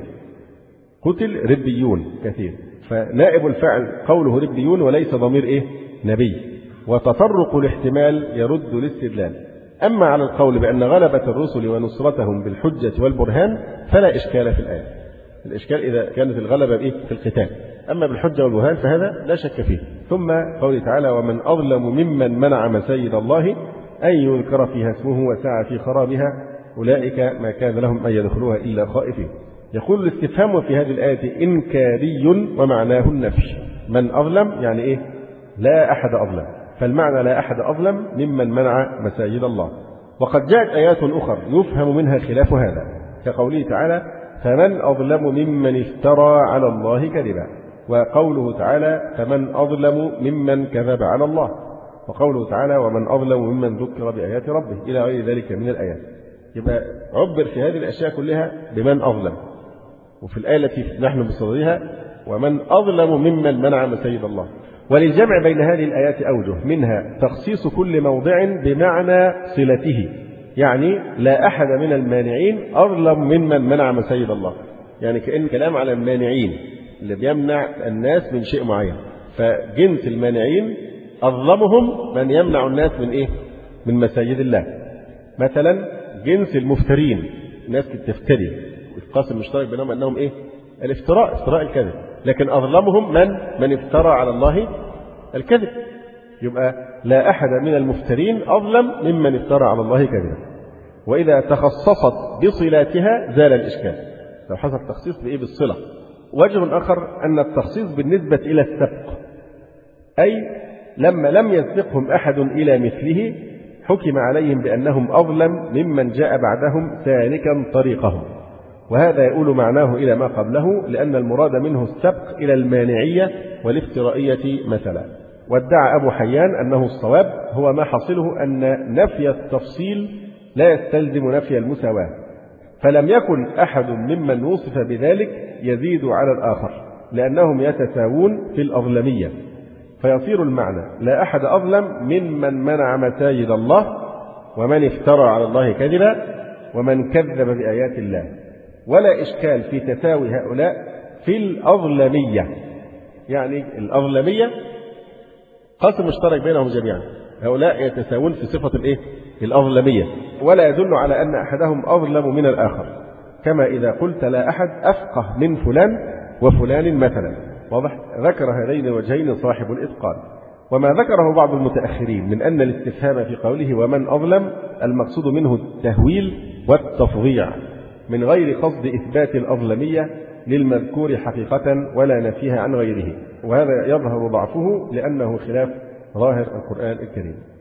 قتل ربيون كثير، فنائب الفعل قوله ربيون وليس ضمير نبي، وتطرق الاحتمال يرد الاستدلال. أما على القول بأن غلبة الرسل ونصرتهم بالحجة والبرهان فلا إشكال في الآية. الإشكال إذا كانت الغلبة في القتال، أما بالحجة والبرهان فهذا لا شك فيه. ثم قوله تعالى ومن أظلم ممن منع مساجد الله أن يذكر فيها اسمه وسعى في خرابها أولئك ما كان لهم أن يدخلوها إلا خائفين. يقول الاستفهام في هذه الآية إنكاري ومعناه النفي. من أظلم يعني لا أحد أظلم، فالمعنى لا أحد أظلم ممن منع مساجد الله. وقد جاءت آيات أخرى يفهم منها خلاف هذا، كقوله تعالى فمن أظلم ممن افترى على الله كذبا، وقوله تعالى فمن أظلم ممن كذب على الله، وقوله تعالى ومن أظلم ممن ذكر بآيات ربه، إلى غير ذلك من الآيات. يبقى عبر في هذه الأشياء كلها بمن أظلم، وفي الآية التي نحن بصددها ومن أظلم ممن منع مساجد الله. وللجمع بين هذه الآيات أوجه، منها تخصيص كل موضع بمعنى صلته، يعني لا أحد من المانعين أظلم ممن منع مساجد الله، يعني كأن كلام على المانعين اللي بيمنع الناس من شيء معين، فجنس المانعين أظلمهم من يمنع الناس من إيه؟ من مساجد الله. مثلا جنس المفترين، الناس بتفتري، القاسم المشترك بينهم أنهم إيه؟ الافتراء، افتراء الكذب، لكن أظلمهم من افترى على الله الكذب. يبقى لا أحد من المفترين أظلم ممن افترى على الله كذبا. وإذا تخصصت بصلاتها زال الإشكال، لو حصل تخصيص بإيه؟ بالصلة. وجه آخر أن التخصيص بالنسبة إلى السبق، أي لما لم يسبقهم أحد إلى مثله حكم عليهم بأنهم أظلم ممن جاء بعدهم سالكا طريقهم، وهذا يؤول معناه إلى ما قبله، لأن المراد منه السبق إلى المانعية والافترائية مثلا. وادعى أبو حيان أنه الصواب هو ما حصله أن نفي التفصيل لا يستلزم نفي المساواة، فلم يكن أحد ممن وصف بذلك يزيد على الآخر، لأنهم يتساوون في الأظلمية، فيصير المعنى لا أحد أظلم ممن منع مساجد الله ومن افترى على الله كذبا ومن كذب بآيات الله. ولا إشكال في تساوي هؤلاء في الأظلمية، يعني الأظلمية قاسم مشترك بينهم جميعا، هؤلاء يتساوون في صفة الإيه؟ الأظلمية، ولا يدل على أن أحدهم أظلم من الآخر، كما إذا قلت لا أحد أفقه من فلان وفلان مثلا. واضح؟ ذكر هذين الوجهين صاحب الإتقان. وما ذكره بعض المتأخرين من أن الاستفهام في قوله ومن أظلم المقصود منه التهويل والتفظيع من غير قصد إثبات الأظلمية للمذكور حقيقة ولا نفيها عن غيره، وهذا يظهر ضعفه لأنه خلاف ظاهر القرآن الكريم.